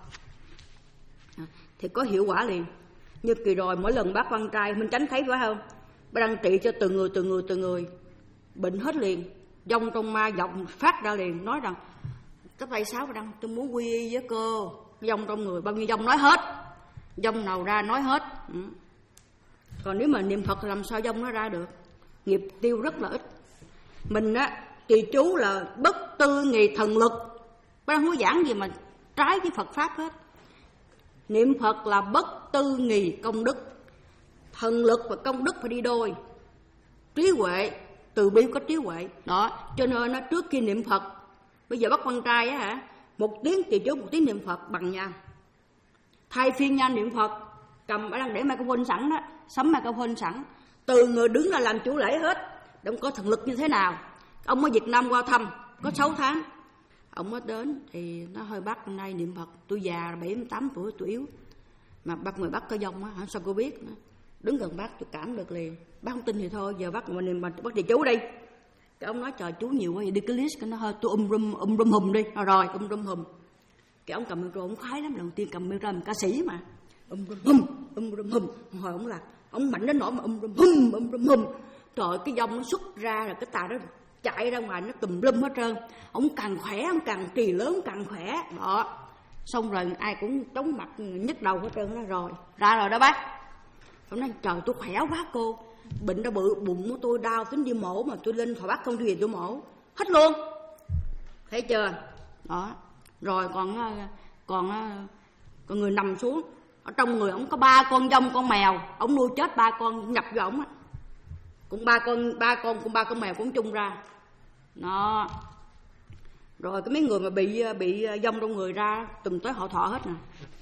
thì có hiệu quả liền. Như kỳ rồi mỗi lần Bác Quan Trai Minh Chánh thấy phải không, bà đang trị cho từng người từng người từng người bệnh hết liền, dông trong ma giọng phát ra liền, nói rằng cái tay sáu bà đang tôi muốn quy y với cô, dông trong người bao nhiêu dông nói hết, dông nào ra nói hết. Ừ. Còn nếu mà niệm Phật làm sao dông nó ra được, nghiệp tiêu rất là ít. Mình á trì chú là bất tư nghì thần lực, bà đang nói giảng gì mà trái với Phật pháp hết. Niệm Phật là bất tư nghì công đức, thần lực và công đức phải đi đôi. Trí huệ, từ bi có trí huệ. Đó, cho nên nó trước khi niệm Phật, bây giờ Bác Quan Trai á hả, một tiếng trì chú, một tiếng niệm Phật bằng nhau, thay phiên nhau niệm Phật. Cầm ở đang để microphone sẵn đó, sắm microphone sẵn, từ người đứng là làm chủ lễ hết. Ông có thần lực như thế nào. Ông ở Việt Nam qua thăm có sáu tháng, ông mới đến thì nó hơi bác hôm nay niệm Phật, tôi già bảy mươi tám tuổi, tôi yếu, mà bác người bác có dông á, sao cô biết nữa. Đứng gần bác tôi cảm được liền. Bác không tin thì thôi, giờ bác mà niệm Phật bác trì chú đi. Cái ông nói trời chú nhiều quá, vậy đi cái list cái nó hơi tôi um rum um rum hùm đi. Rồi rồi um rum hùm. Cái ông cầm micro ông khoái lắm, lần tiên cầm micro làm ca sĩ mà. Um rum hùm, um rum hùm. Hồi ông là ông mạnh đến nỗi mà um rum hùm, um rum hùm. Trời, cái dông nó xuất ra là cái tà đó chạy ra ngoài nó tùm lum hết trơn. Ông càng khỏe, ông càng trì lớn càng khỏe. Đó, xong rồi ai cũng chóng mặt nhức đầu hết trơn. Nó rồi ra rồi đó bác. Ông nói trời tôi khỏe quá cô, bệnh đã bự, bụng của tôi đau tính đi mổ mà tôi lên Thọ Bắc không đi về tôi mổ hết luôn, thấy chưa. Đó, rồi còn còn còn người nằm xuống, ở trong người ông có ba con dông con mèo, ông nuôi chết ba con nhập vô ổng á, cũng ba con ba con cùng ba con mèo cũng chung ra. Nó Rồi cái mấy người mà bị bị dông trong người ra từng tới họ thọ hết nè.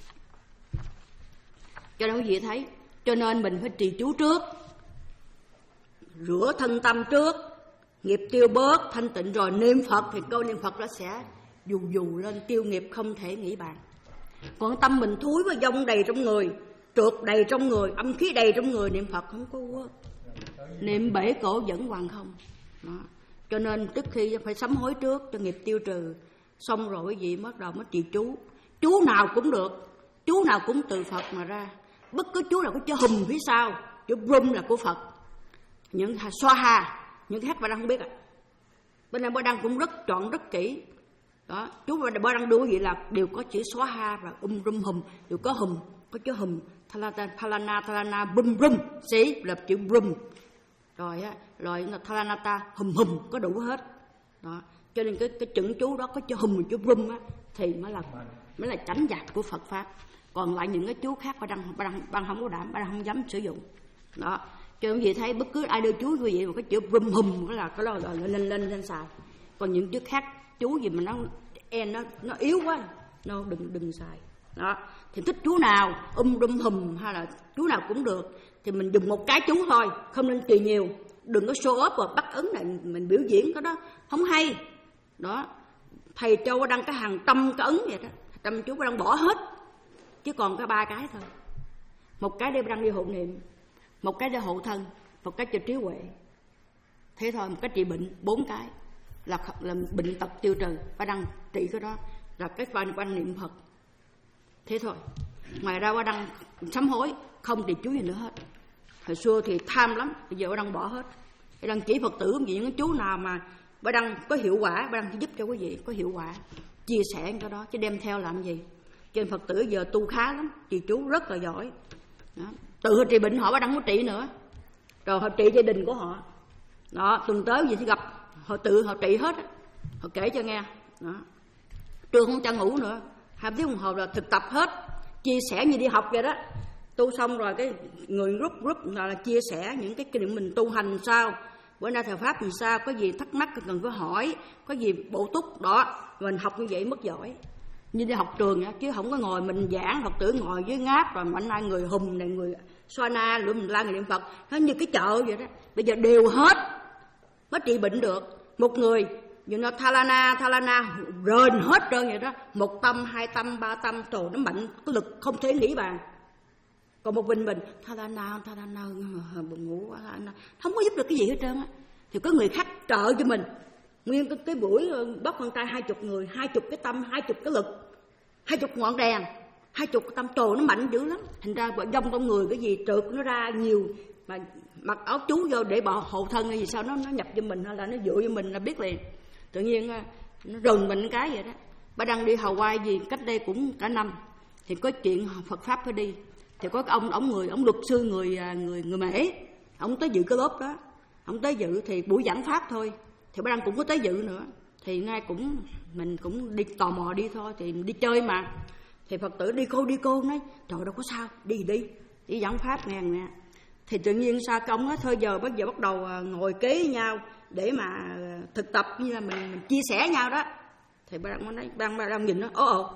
Cho nên quý vị thấy, cho nên mình phải trì chú trước, rửa thân tâm trước, nghiệp tiêu bớt thanh tịnh rồi niệm Phật, thì câu niệm Phật nó sẽ dù dù lên, tiêu nghiệp không thể nghĩ bàn. Còn tâm mình thúi và dông đầy trong người, trượt đầy trong người, âm khí đầy trong người, niệm Phật không có work. Niệm bể cổ vẫn hoàng không. Đó. Cho nên trước khi phải sám hối trước cho nghiệp tiêu trừ, xong rồi quý vị bắt đầu mới trì chú. Chú nào cũng được, chú nào cũng từ Phật mà ra. Bất cứ chú nào có chữ hùm phía sau, chữ brum là của Phật. Những xoa ha, những cái hát Ba Đăng không biết ạ. À. Bên này Ba Đăng cũng rất chọn rất kỹ. Đó, chú Ba Đăng đưa quý vị là đều có chữ xóa ha và um rum hùm, đều có hùm, có chữ hùm, thalana thalana thalana brum brum, xí là chữ brum. Rồi á, rồi thalanata hùm hùm có đủ hết. Đó, cho nên cái cái chữ chú đó có chữ hùm chữ brum á thì mới là mới là chánh giác của Phật pháp. Còn lại những cái chú khác Ba Đăng Ba Đăng Ba Đăng không có đảm, Ba Đăng không dám sử dụng. Đó, cho nên quý vị thấy bất cứ ai đưa chú quý vị mà có chữ brum hùm đó là cái đó là lên lên lên xài. Còn những chữ khác chú gì mà nó en nó nó yếu quá, nó đừng đừng xài. Đó, thì thích chú nào um đum hùm hay là chú nào cũng được thì mình dùng một cái chú thôi, không nên trì nhiều. Đừng có show off và bắt ấn này mình biểu diễn cái đó không hay. Đó, thầy Châu đăng cái hàng trăm cái ấn vậy đó, trăm chú đang bỏ hết, chứ còn có ba cái thôi. Một cái để đang đi hộ niệm, một cái để hộ thân, một cái cho trí huệ. Thế thôi, một cái trị bệnh, bốn cái là, là bệnh tật tiêu trừ. Ba Đăng trị cái đó là cái quan quan niệm Phật. Thế thôi. Ngoài ra Ba Đăng sám hối, không trì chú gì nữa hết. Hồi xưa thì tham lắm, bây giờ Ba Đăng bỏ hết. Ba Đăng chỉ Phật tử gì những chú nào mà Ba Đăng có hiệu quả, Ba Đăng chỉ giúp cho quý vị có hiệu quả, chia sẻ cái đó chứ đem theo làm gì. Cho nên Phật tử giờ tu khá lắm, trì chú rất là giỏi. Đó. Tự họ trị bệnh họ Ba Đăng không có trị nữa. Rồi họ trị gia đình của họ. Đó, tuần tới gì thì gặp họ tự họ trị hết á. Họ kể cho nghe. Đó. Trưa không cho ngủ nữa, hai tiếng đồng hồ là thực tập hết, chia sẻ như đi học vậy đó. Tu xong rồi cái người group group là, là chia sẻ những cái kinh nghiệm mình tu hành sao, bữa nay thờ pháp làm sao, có gì thắc mắc cần có hỏi, có gì bổ túc đó. Mình học như vậy mất giỏi, như đi học trường á, chứ không có ngồi mình giảng, Phật tử ngồi dưới ngáp rồi mạnh nay người hùng này người xoa na lượm mình la người niệm Phật, nó như cái chợ vậy đó. Bây giờ đều hết mới trị bệnh được. Một người như nó thalana thalana rền hết trơn vậy đó, một tâm hai tâm ba tâm, trời nó mạnh, cái lực không thể nghĩ bàn. Còn một mình mình thalana thalana buồn ngủ quá, không có giúp được cái gì hết trơn á. Thì có người khác trợ cho mình. Nguyên cái, cái buổi bóc con tay hai chục người, hai chục cái tâm, hai chục cái lực, hai chục ngọn đèn, hai chục cái tâm, trời nó mạnh dữ lắm. Thành ra vợ dông trong người cái gì trượt nó ra nhiều, mà mặc áo chú vô để bảo hộ thân hay gì sao nó nó nhập vô mình hay là nó dựa vô mình là biết liền. Tự nhiên nó rừng mình cái vậy đó. Ba Đăng đi Hawaii gì cách đây cũng cả năm, thì có chuyện Phật pháp phải đi, thì có cái ông ông người ông luật sư người người người Mễ, ông tới dự cái lớp đó, ông tới dự thì buổi giảng pháp thôi, thì Ba Đăng cũng có tới dự nữa, thì ngay cũng mình cũng đi tò mò đi thôi, thì đi chơi mà, thì Phật tử đi cô đi cô nói trời đâu có sao, đi đi đi giảng pháp nghe nè. Thì tự nhiên sao công á, thôi giờ bây giờ bắt đầu ngồi kế với nhau để mà thực tập như là mình, mình chia sẻ nhau đó. Thì Ba Đăng nói, Ba Đăng, Đăng nhìn nó ồ ồ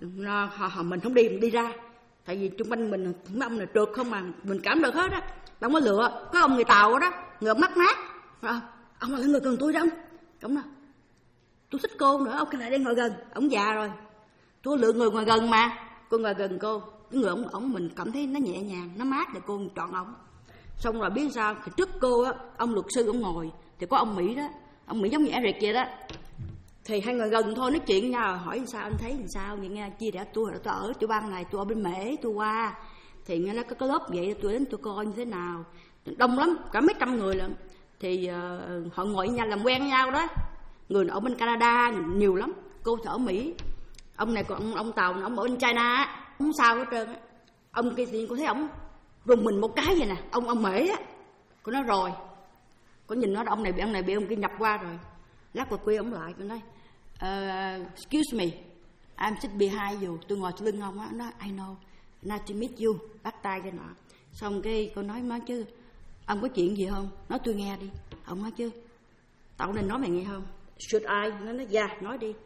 mình không đi, mình đi ra, tại vì trung quanh mình mấy ông là trượt không mà mình cảm được hết á. Ông có lựa có ông người Tàu đó, người mắt mát à, ông là người gần tôi đó, ông ông nói tôi thích cô nữa, ông cái này đang ngồi gần, ông già rồi, tôi lựa người ngoài gần mà, cô ngồi gần cô, cái người ông ông mình cảm thấy nó nhẹ nhàng, nó mát để cô chọn ông. Xong rồi biết sao, thì trước cô á, ông luật sư ông ngồi, thì có ông Mỹ đó, ông Mỹ giống như Eric vậy đó. Thì hai người gần thôi nói chuyện nhau, hỏi sao anh thấy làm sao, vậy nghe chia rẽ tôi tôi ở chỗ bang này, tôi ở bên Mễ tôi qua, thì nghe nó có cái lớp vậy tôi đến tôi coi như thế nào, đông lắm, cả mấy trăm người lận. Thì uh, họ ngồi nhau làm quen nhau đó, người ở bên Canada nhiều lắm, cô thì ở Mỹ, ông này còn ông, ông Tàu ông ở bên China á, không sao hết trơn á. Ông kia thì cô thấy ông rùng mình một cái vậy nè, ông ông Mễ á, cô nói rồi, cô nhìn nó ông này bị ông này bị ông kia nhập qua rồi, lát qua quy ông lại, cô nói uh, excuse me, I'm sit behind you, tôi ngồi trên lưng ông á, nói I know, nice to meet you, bắt tay cái nọ. Xong cái cô nói má chứ ông có chuyện gì không, nói tôi nghe đi. Ông nói chứ tao nên nói mày nghe không, should I, nó nói dạ nói đi.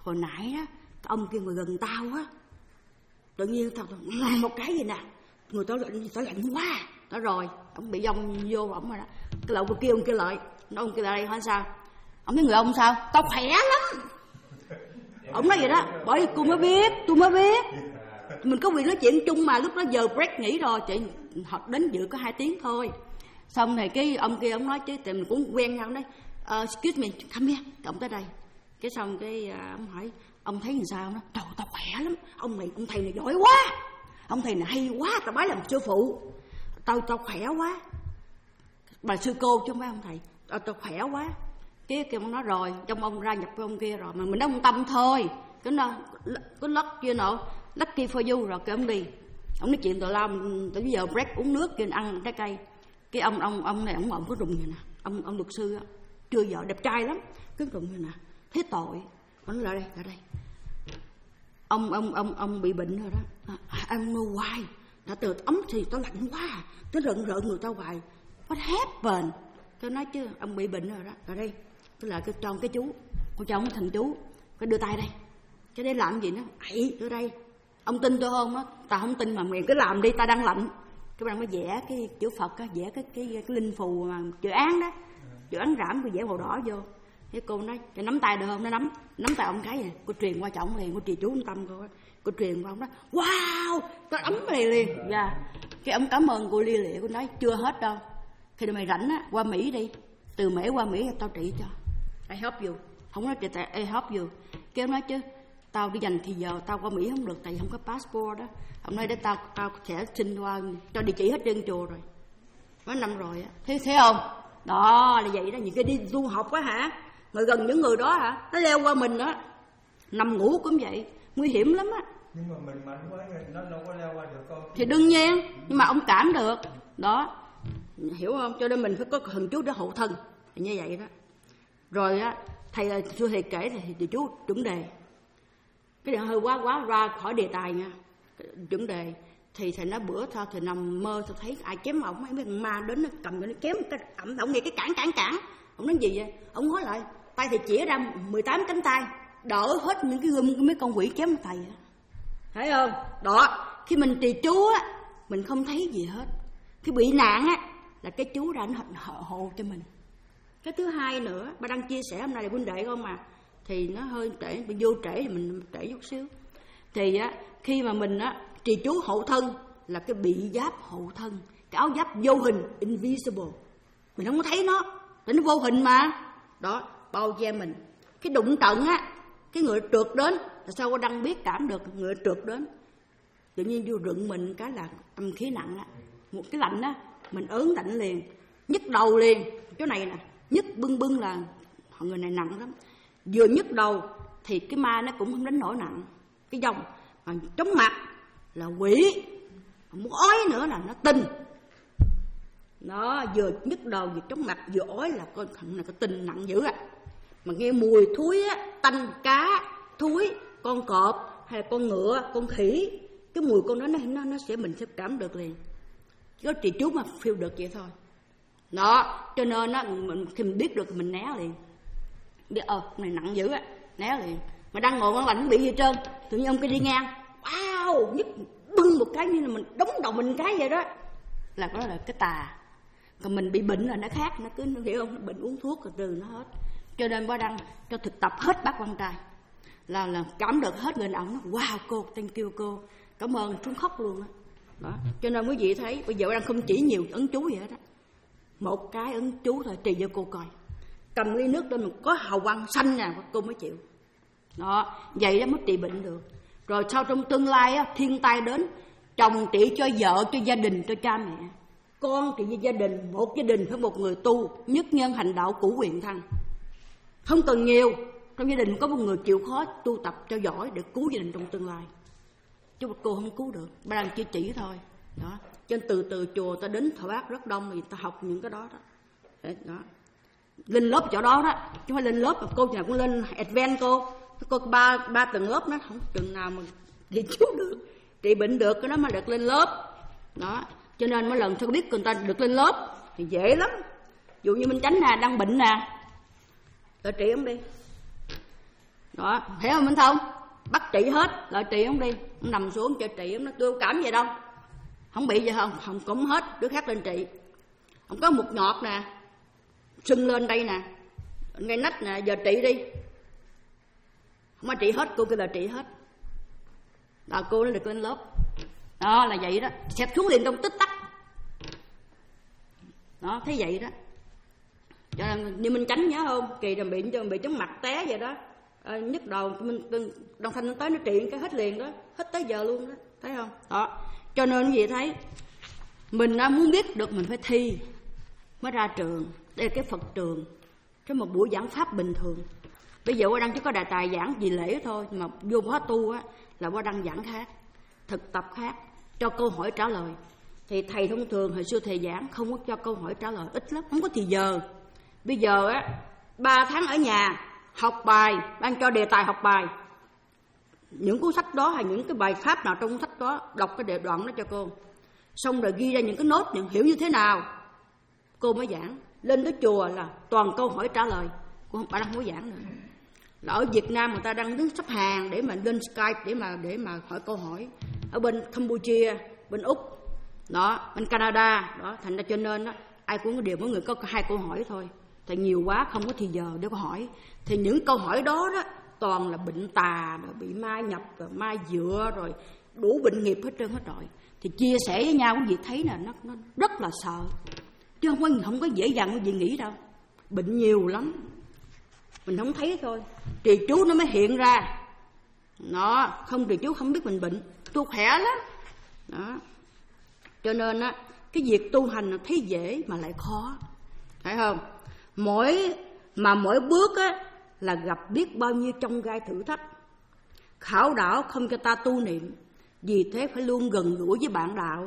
hồi nãy đó cái ông kia ngồi gần tao á, tự nhiên tao một cái gì nè, người tao lạnh, tao lạnh quá. Đó rồi, ông bị dông vô ổng rồi đó. Cái lậu kia ông kia lại, ông kia lại đây hỏi sao? Ông thấy người ông sao? Tao khỏe lắm. Ông nói vậy đó, bởi vì tôi mới biết, tôi mới biết. Mình có quyền nói chuyện chung mà, lúc đó giờ break nghỉ rồi, chị họ đến dự có hai tiếng thôi. Xong thì cái ông kia ông nói chứ, thì mình cũng quen nhau đấy. Uh, excuse me, come here, ông tới đây. Cái xong cái uh, ông hỏi, ông thấy làm sao? Nó, trời tao khỏe lắm, ông này, ông thầy này giỏi quá, ông thầy này hay quá, tao bái làm sư phụ. Tao tao khỏe quá, bà sư cô chứ không phải ông thầy. Tao tao khỏe quá. Cái kia ông nói rồi, trong ông ra nhập với ông kia rồi, mà mình nói ông tâm thôi. Cái nó có lucky nọ, lucky for you rồi cái ông đi. Ông nói chuyện tụi lao, tới giờ break uống nước kia ăn trái cây. Cái ông ông ông này ông ông có rùng vậy nè, ông ông luật sư á, chưa vợ đẹp trai lắm, cứ rùng vậy nè, thế tội. Ông nói lại đây, lại đây. Ông ông ông ông bị bệnh rồi đó. Anh know why? Đã từ ấm thì tao lạnh quá, tao rợn rợn người tao hoài. What happened? Tôi nói chứ ông bị bệnh rồi đó. Rồi đây, tôi lại cái tròn cái chú, con chồng thành chú, cái đưa tay đây. Cái đấy làm gì nó? Ấy, đưa đây. Ông tin tôi không á? Tao không tin mà miệng cứ làm đi, tao đang lạnh. Cái bạn mới vẽ cái chữ Phật á, vẽ cái cái cái linh phù mà chữ án đó, chữ án rảm tôi vẽ màu đỏ vô. Cái cô nói, "Cho nắm tay được không?" Nó nắm, nắm tay ông cái này, cô truyền qua chồng liền, cô trì chú ông Tâm cô á. Cô truyền qua ông đó, "Wow, tao ấm liền liền." Dạ. Cái ông cảm ơn cô lia lịa, cô nói, "Chưa hết đâu. Khi mày rảnh á, qua Mỹ đi. Từ Mỹ qua Mỹ tao trị cho. I help you." Không nói trị tại I help you. Cái ông nói chứ, "Tao đi dành thì giờ tao qua Mỹ không được tại vì không có passport đó." Ông nói để tao tao sẽ xin qua cho địa chỉ hết trơn chùa rồi. Mấy năm rồi á. Thế thấy không? Đó là vậy đó, những cái đi du học á hả? Người gần những người đó hả? Nó leo qua mình đó. Nằm ngủ cũng vậy, nguy hiểm lắm á. Nhưng mà mình mạnh quá nó đâu có leo qua được con. Thì đương nhiên, nhưng mà ông cảm được. Đó. Hiểu không? Cho nên mình phải có thần chú để hộ thân. Thì như vậy đó. Rồi á, thầy là xưa thầy kể thì, thì chú chuẩn đề. Cái này hơi quá quá ra khỏi đề tài nha. Chuẩn đề thì thầy nói bữa thôi thầy nằm mơ tôi thấy ai chém ổng, mấy thằng ma đến nó cầm nó chém cái ẩm, ổng nghe cái cản cản cản. Ông nói gì vậy? Ông nói lại tay thầy chĩa ra mười tám cánh tay đỡ hết những cái gươm mấy con quỷ chém thầy. Thấy không? Đó, khi mình trì chú á, mình không thấy gì hết. Khi bị nạn á là cái chú đã hộ, hộ cho mình. Cái thứ hai nữa, ba đang chia sẻ hôm nay là huynh đệ không mà, thì nó hơi trễ, bị vô trễ thì mình trễ chút xíu. Thì á, khi mà mình á trì chú hộ thân là cái bị giáp hộ thân, cái áo giáp vô hình, invisible, mình không có thấy nó, để nó vô hình mà. Đó, bao che mình. Cái đụng trận á, cái người trượt đến, là sao có đăng biết cảm được người trượt đến, tự nhiên vô rựng mình cái là âm khí nặng á, một cái lạnh á, mình ớn lạnh liền, nhức đầu liền. Chỗ này nè, nhức bưng bưng là người này nặng lắm. Vừa nhức đầu thì cái ma nó cũng không đến nỗi nặng, cái dòng mà chóng mặt là quỷ, muốn ói nữa là nó tinh. Nó vừa nhức đầu vừa chóng mặt vừa ói là con thằng này có tinh nặng dữ ạ. À. Mà nghe mùi thúi á, tanh cá thúi, con cọp hay là con ngựa, con khỉ, cái mùi con đó nó nó, nó sẽ mình sẽ cảm được liền. Chỉ có trì chú mà feel được vậy thôi. Đó, cho nên á, mình khi mình biết được thì mình né liền. Biết ờ này nặng dữ á, né liền. Mà đang ngồi ngon lành không bị gì trơn, tự nhiên ông kia đi ngang, wow, nhức bưng một cái như là mình đóng đầu mình cái vậy đó, là đó là cái tà. Còn mình bị bệnh là nó khác, nó cứ nó hiểu không, nó bệnh uống thuốc rồi từ nó hết. Cho nên bác đăng cho thực tập hết bác con trai là là cảm được hết người nào nó wow cô, thank you cô, cảm ơn, xuống khóc luôn á. Đó. Đó, cho nên quý vị thấy bây giờ bác đăng không chỉ nhiều ấn chú vậy đó, một cái ấn chú thôi trì cho cô coi, cầm ly nước lên có hào quang xanh nè cô mới chịu. Đó, vậy đó mới trị bệnh được. Rồi sau trong tương lai á, thiên tai đến, chồng trị cho vợ, cho gia đình, cho cha mẹ, con trị cho gia đình, một gia đình phải một người tu, nhất nhân hành đạo cũ quyền thăng. Không cần nhiều, trong gia đình có một người chịu khó tu tập cho giỏi để cứu gia đình trong tương lai. Chứ cô không cứu được, ba đang chỉ chỉ thôi. Đó, cho nên từ từ chùa ta đến Thọ Bác rất đông, thì ta học những cái đó đó. Đấy, đó. Lên lớp chỗ đó đó, chứ không phải lên lớp mà cô nào cũng lên advance cô. Cô ba ba tầng lớp nó không chừng nào mà trị chú được, trị bệnh được cái đó mà được lên lớp. Đó, cho nên mỗi lần tôi biết người ta được lên lớp thì dễ lắm. Ví dụ như Minh Chánh nè, đang bệnh nè, rồi trị ông đi. Đó, hiểu không Minh Thông? Bắt trị hết, lại trị không đi, ông nằm xuống cho trị, ông nói tôi cảm vậy đâu, không bị gì không, không cũng hết, đứa khác lên trị. Ông có một nhọt nè, sưng lên đây nè, ngay nách nè, giờ trị đi, không ai trị hết, cô kêu là trị hết. Đó, cô nó được lên lớp, đó là vậy đó, xẹp xuống liền trong tích tắc. Đó, thấy vậy đó. Cho nên như Minh Chánh nhớ không, Kỳ là bị bị chóng mặt té vậy đó, à, nhức đầu, mình Đông Thanh nó tới nó trị cái hết liền đó, hết tới giờ luôn đó, thấy không? Đó, cho nên gì thấy mình đã muốn biết được mình phải thi mới ra trường. Đây là cái Phật trường, cái một buổi giảng pháp bình thường. Bây giờ qua đăng chỉ có đại tài giảng vì lễ thôi, mà vô khóa tu á là qua đăng giảng khác, thực tập khác, cho câu hỏi trả lời. Thì thầy thông thường hồi xưa thầy giảng không có cho câu hỏi trả lời, ít lắm, không có thì giờ. Bây giờ á ba tháng ở nhà học bài, đang cho đề tài học bài, những cuốn sách đó hay những cái bài pháp nào trong cuốn sách đó, đọc cái đề đoạn đó cho cô, xong rồi ghi ra những cái nốt, những hiểu như thế nào cô mới giảng. Lên tới chùa là toàn câu hỏi trả lời, cô không, bà đang không có giảng nữa. Là ở Việt Nam người ta đang đứng sắp hàng để mà lên Skype để mà để mà hỏi câu hỏi. Ở bên Campuchia, bên Úc, đó, bên Canada, đó, thành ra cho nên đó, ai cũng có điều mỗi người có hai câu hỏi thôi. Tại nhiều quá không có thì giờ để có hỏi. Thì những câu hỏi đó đó toàn là bệnh tà, rồi bị ma nhập, rồi ma dựa, rồi đủ bệnh nghiệp hết trơn hết rồi. Thì chia sẻ với nhau cái gì thấy là nó, nó rất là sợ. Chứ không có, không có dễ dàng cái gì nghĩ đâu. Bệnh nhiều lắm, mình không thấy thôi, trì chú nó mới hiện ra. Nó không trì chú không biết mình bệnh, tôi khỏe lắm. Đó. Cho nên á, cái việc tu hành là thấy dễ mà lại khó, phải không? Mỗi mà mỗi bước á là gặp biết bao nhiêu trong gai thử thách. Khảo đạo không cho ta tu niệm, vì thế phải luôn gần gũi với bạn đạo.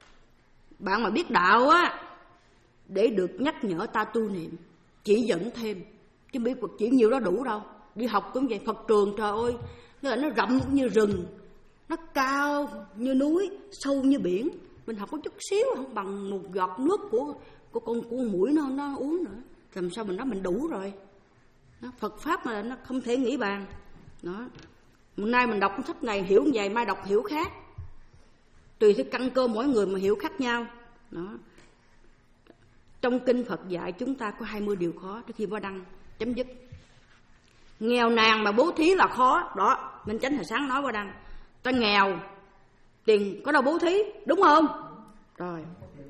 Bạn mà biết đạo á, để được nhắc nhở ta tu niệm, chỉ dẫn thêm, chứ biết Phật chỉ nhiều đó đủ đâu. Đi học cũng vậy, Phật trường trời ơi, nó, nó rộng như rừng, nó cao như núi, sâu như biển. Mình học có chút xíu không bằng một giọt nước của của con con muỗi nó nó uống nữa. Làm sao mình nói mình đủ rồi. Đó, Phật pháp mà nó không thể nghĩ bàn. Đó. Hôm nay mình đọc sách này hiểu như vậy, mai đọc hiểu khác. Tùy theo căn cơ mỗi người mà hiểu khác nhau. Đó. Trong kinh Phật dạy chúng ta có hai mươi điều khó trước khi Bá Đăng chấm dứt. Nghèo nàn mà bố thí là khó. Đó, Minh Chánh hồi sáng nói Bá Đăng, ta nghèo, tiền có đâu bố thí, đúng không? Rồi.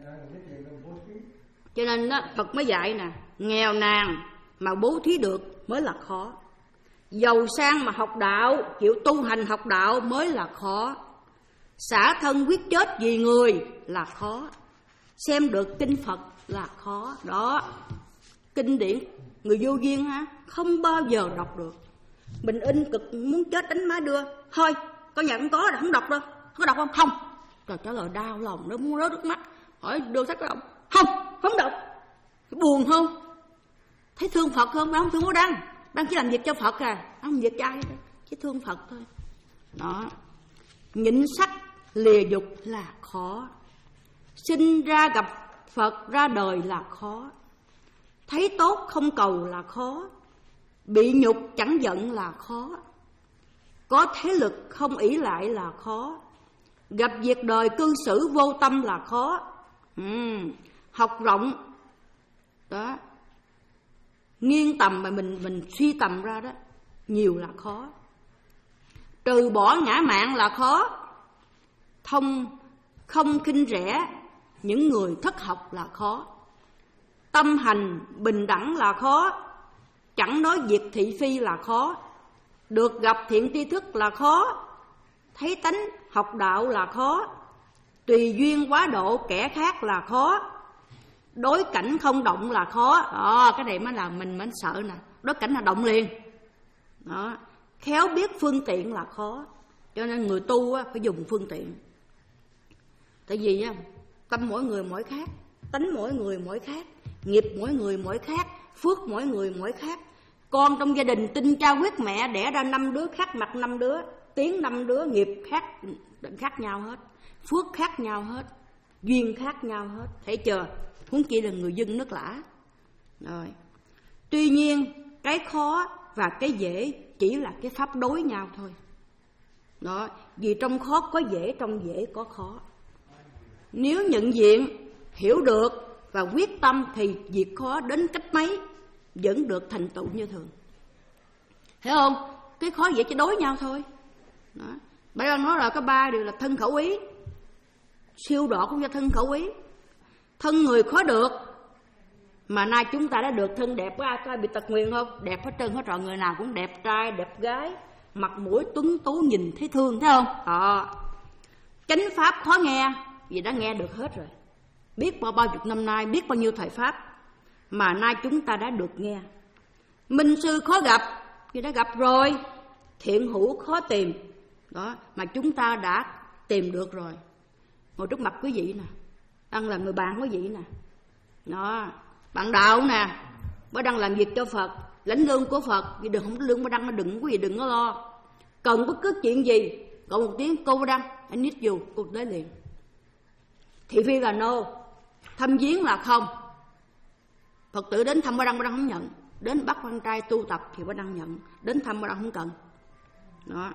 Cho nên đó, Phật mới dạy nè, nghèo nàn mà bố thí được mới là khó. Giàu sang mà học đạo, chịu tu hành học đạo mới là khó. Xả thân quyết chết vì người là khó. Xem được kinh Phật là khó. Đó, kinh điển người vô duyên ha, không bao giờ đọc được. Mình in cực muốn chết đánh máy đưa, thôi có nhà cũng có rồi, không đọc đâu. Có đọc không? Không. Rồi trả lời đau lòng, nó muốn rớt nước mắt. Hỏi đưa sách không? Không, không đọc. Buồn không? Thấy thương Phật không? Không thương Bố Đăng. Đăng chỉ làm việc cho Phật à, không làm việc cho ai đâu, chỉ thương Phật thôi. Đó. Nhịn sắc lìa dục là khó. Sinh ra gặp Phật ra đời là khó. Thấy tốt không cầu là khó. Bị nhục chẳng giận là khó. Có thế lực không ỷ lại là khó. Gặp việc đời cư xử vô tâm là khó. uhm, Học rộng đó, nghiêng tầm mà mình mình suy tầm ra đó, nhiều là khó. Trừ bỏ ngã mạn là khó. Thông không khinh rẻ những người thất học là khó. Tâm hành bình đẳng là khó. Chẳng nói việc thị phi là khó. Được gặp thiện tri thức là khó. Thấy tánh học đạo là khó. Tùy duyên quá độ kẻ khác là khó. Đối cảnh không động là khó. Đó, cái này mới là mình mới sợ nè. Đối cảnh là động liền. Đó. Khéo biết phương tiện là khó. Cho nên người tu á, phải dùng phương tiện. Tại vì á, tâm mỗi người mỗi khác, tánh mỗi người mỗi khác, nghiệp mỗi người mỗi khác, phước mỗi người mỗi khác. Con trong gia đình tinh cha huyết mẹ đẻ ra năm đứa khác mặt năm đứa, tiếng năm đứa, nghiệp khác khác nhau hết, phước khác nhau hết, duyên khác nhau hết. Thấy chưa? Huống chi là người dân nước lã. Rồi. Tuy nhiên cái khó và cái dễ chỉ là cái pháp đối nhau thôi. Đó, vì trong khó có dễ, trong dễ có khó. Nếu nhận diện, hiểu được và quyết tâm thì việc khó đến cách mấy vẫn được thành tựu như thường. Hiểu không? Cái khó dễ chỉ đối nhau thôi. Đó. Bởi vì nói là có ba điều là thân khẩu ý. Siêu độ cũng do thân khẩu ý. Thân người khó được, mà nay chúng ta đã được thân đẹp. Có ai, có ai bị tật nguyền không? Đẹp hết trơn hết trọi, người nào cũng đẹp trai, đẹp gái, mặt mũi tuấn tú nhìn thấy thương, thấy không? Đó. Chánh pháp khó nghe, vì đã nghe được hết rồi. Biết bao bao chục năm nay, biết bao nhiêu thời pháp, mà nay chúng ta đã được nghe. Minh sư khó gặp, vì đã gặp rồi. Thiện hữu khó tìm, đó, mà chúng ta đã tìm được rồi. Ngồi trước mặt quý vị nè, đang là người bạn quý vị nè. Đó, bạn đạo nè, bác đang làm việc cho Phật, lãnh lương của Phật, vì đừng không có lương bác đăng, đừng quý vị đừng có lo. Cần bất cứ chuyện gì, gọi một tiếng cô bác đăng, I need you, cô tới liền. Thị phi là no, thăm viếng là không. Phật tử đến thăm bác đăng, bác đăng không nhận. Đến bắt con trai tu tập thì bác đăng nhận. Đến thăm bác đăng không cần. Đó.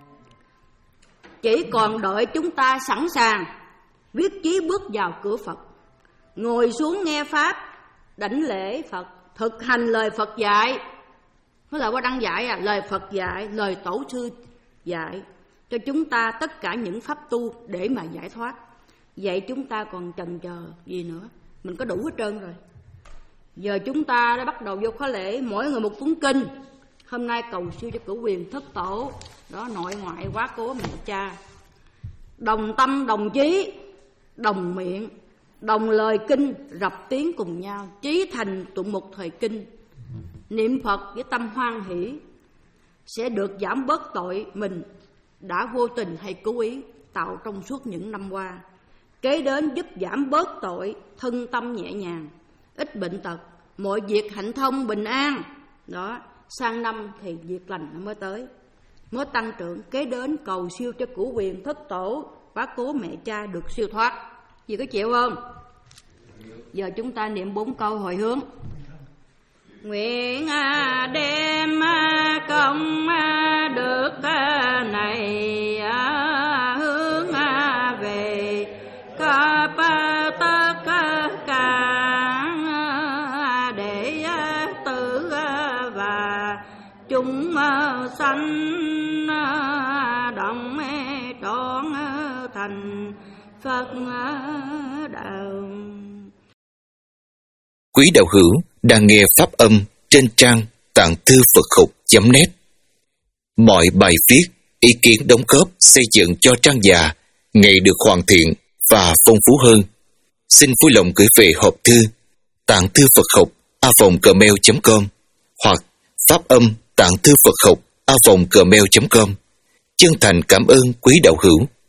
Chỉ còn đợi chúng ta sẵn sàng viết chí bước vào cửa Phật, ngồi xuống nghe pháp, đảnh lễ Phật, thực hành lời Phật dạy. Nó là bác đăng dạy à, lời Phật dạy, lời tổ sư dạy cho chúng ta tất cả những pháp tu để mà giải thoát. Vậy chúng ta còn chần chờ gì nữa? Mình có đủ hết trơn rồi. Giờ chúng ta đã bắt đầu vô khóa lễ, mỗi người một cuốn kinh. Hôm nay cầu siêu cho cửu quyền thất tổ, đó, nội ngoại quá cố mẹ cha, đồng tâm đồng chí, đồng miệng, đồng lời kinh, rập tiếng cùng nhau, chí thành tụng một thời kinh. Niệm Phật với tâm hoan hỷ sẽ được giảm bớt tội mình đã vô tình hay cố ý tạo trong suốt những năm qua. Kế đến giúp giảm bớt tội, thân tâm nhẹ nhàng, ít bệnh tật, mọi việc hạnh thông bình an. Đó, sang năm thì việc lành nó mới tới, mới tăng trưởng. Kế đến cầu siêu cho cửu quyền thất tổ, bá cố mẹ cha được siêu thoát. Gì có chịu không? Giờ chúng ta niệm bốn câu hồi hướng. Nguyện đem công đức này hướng về khắp tất cả đệ tử và chúng sanh đồng trọn thành Phật đạo. Quý đạo hữu đang nghe pháp âm trên trang tạng thư Phật học chấm net. Mọi bài viết, ý kiến đóng góp xây dựng cho trang già ngày được hoàn thiện và phong phú hơn. Xin vui lòng gửi về hộp thư tạng thư Phật học a vòng gmail chấm com hoặc pháp âm tạng thư Phật học a vòng gmail chấm com. Chân thành cảm ơn quý đạo hữu.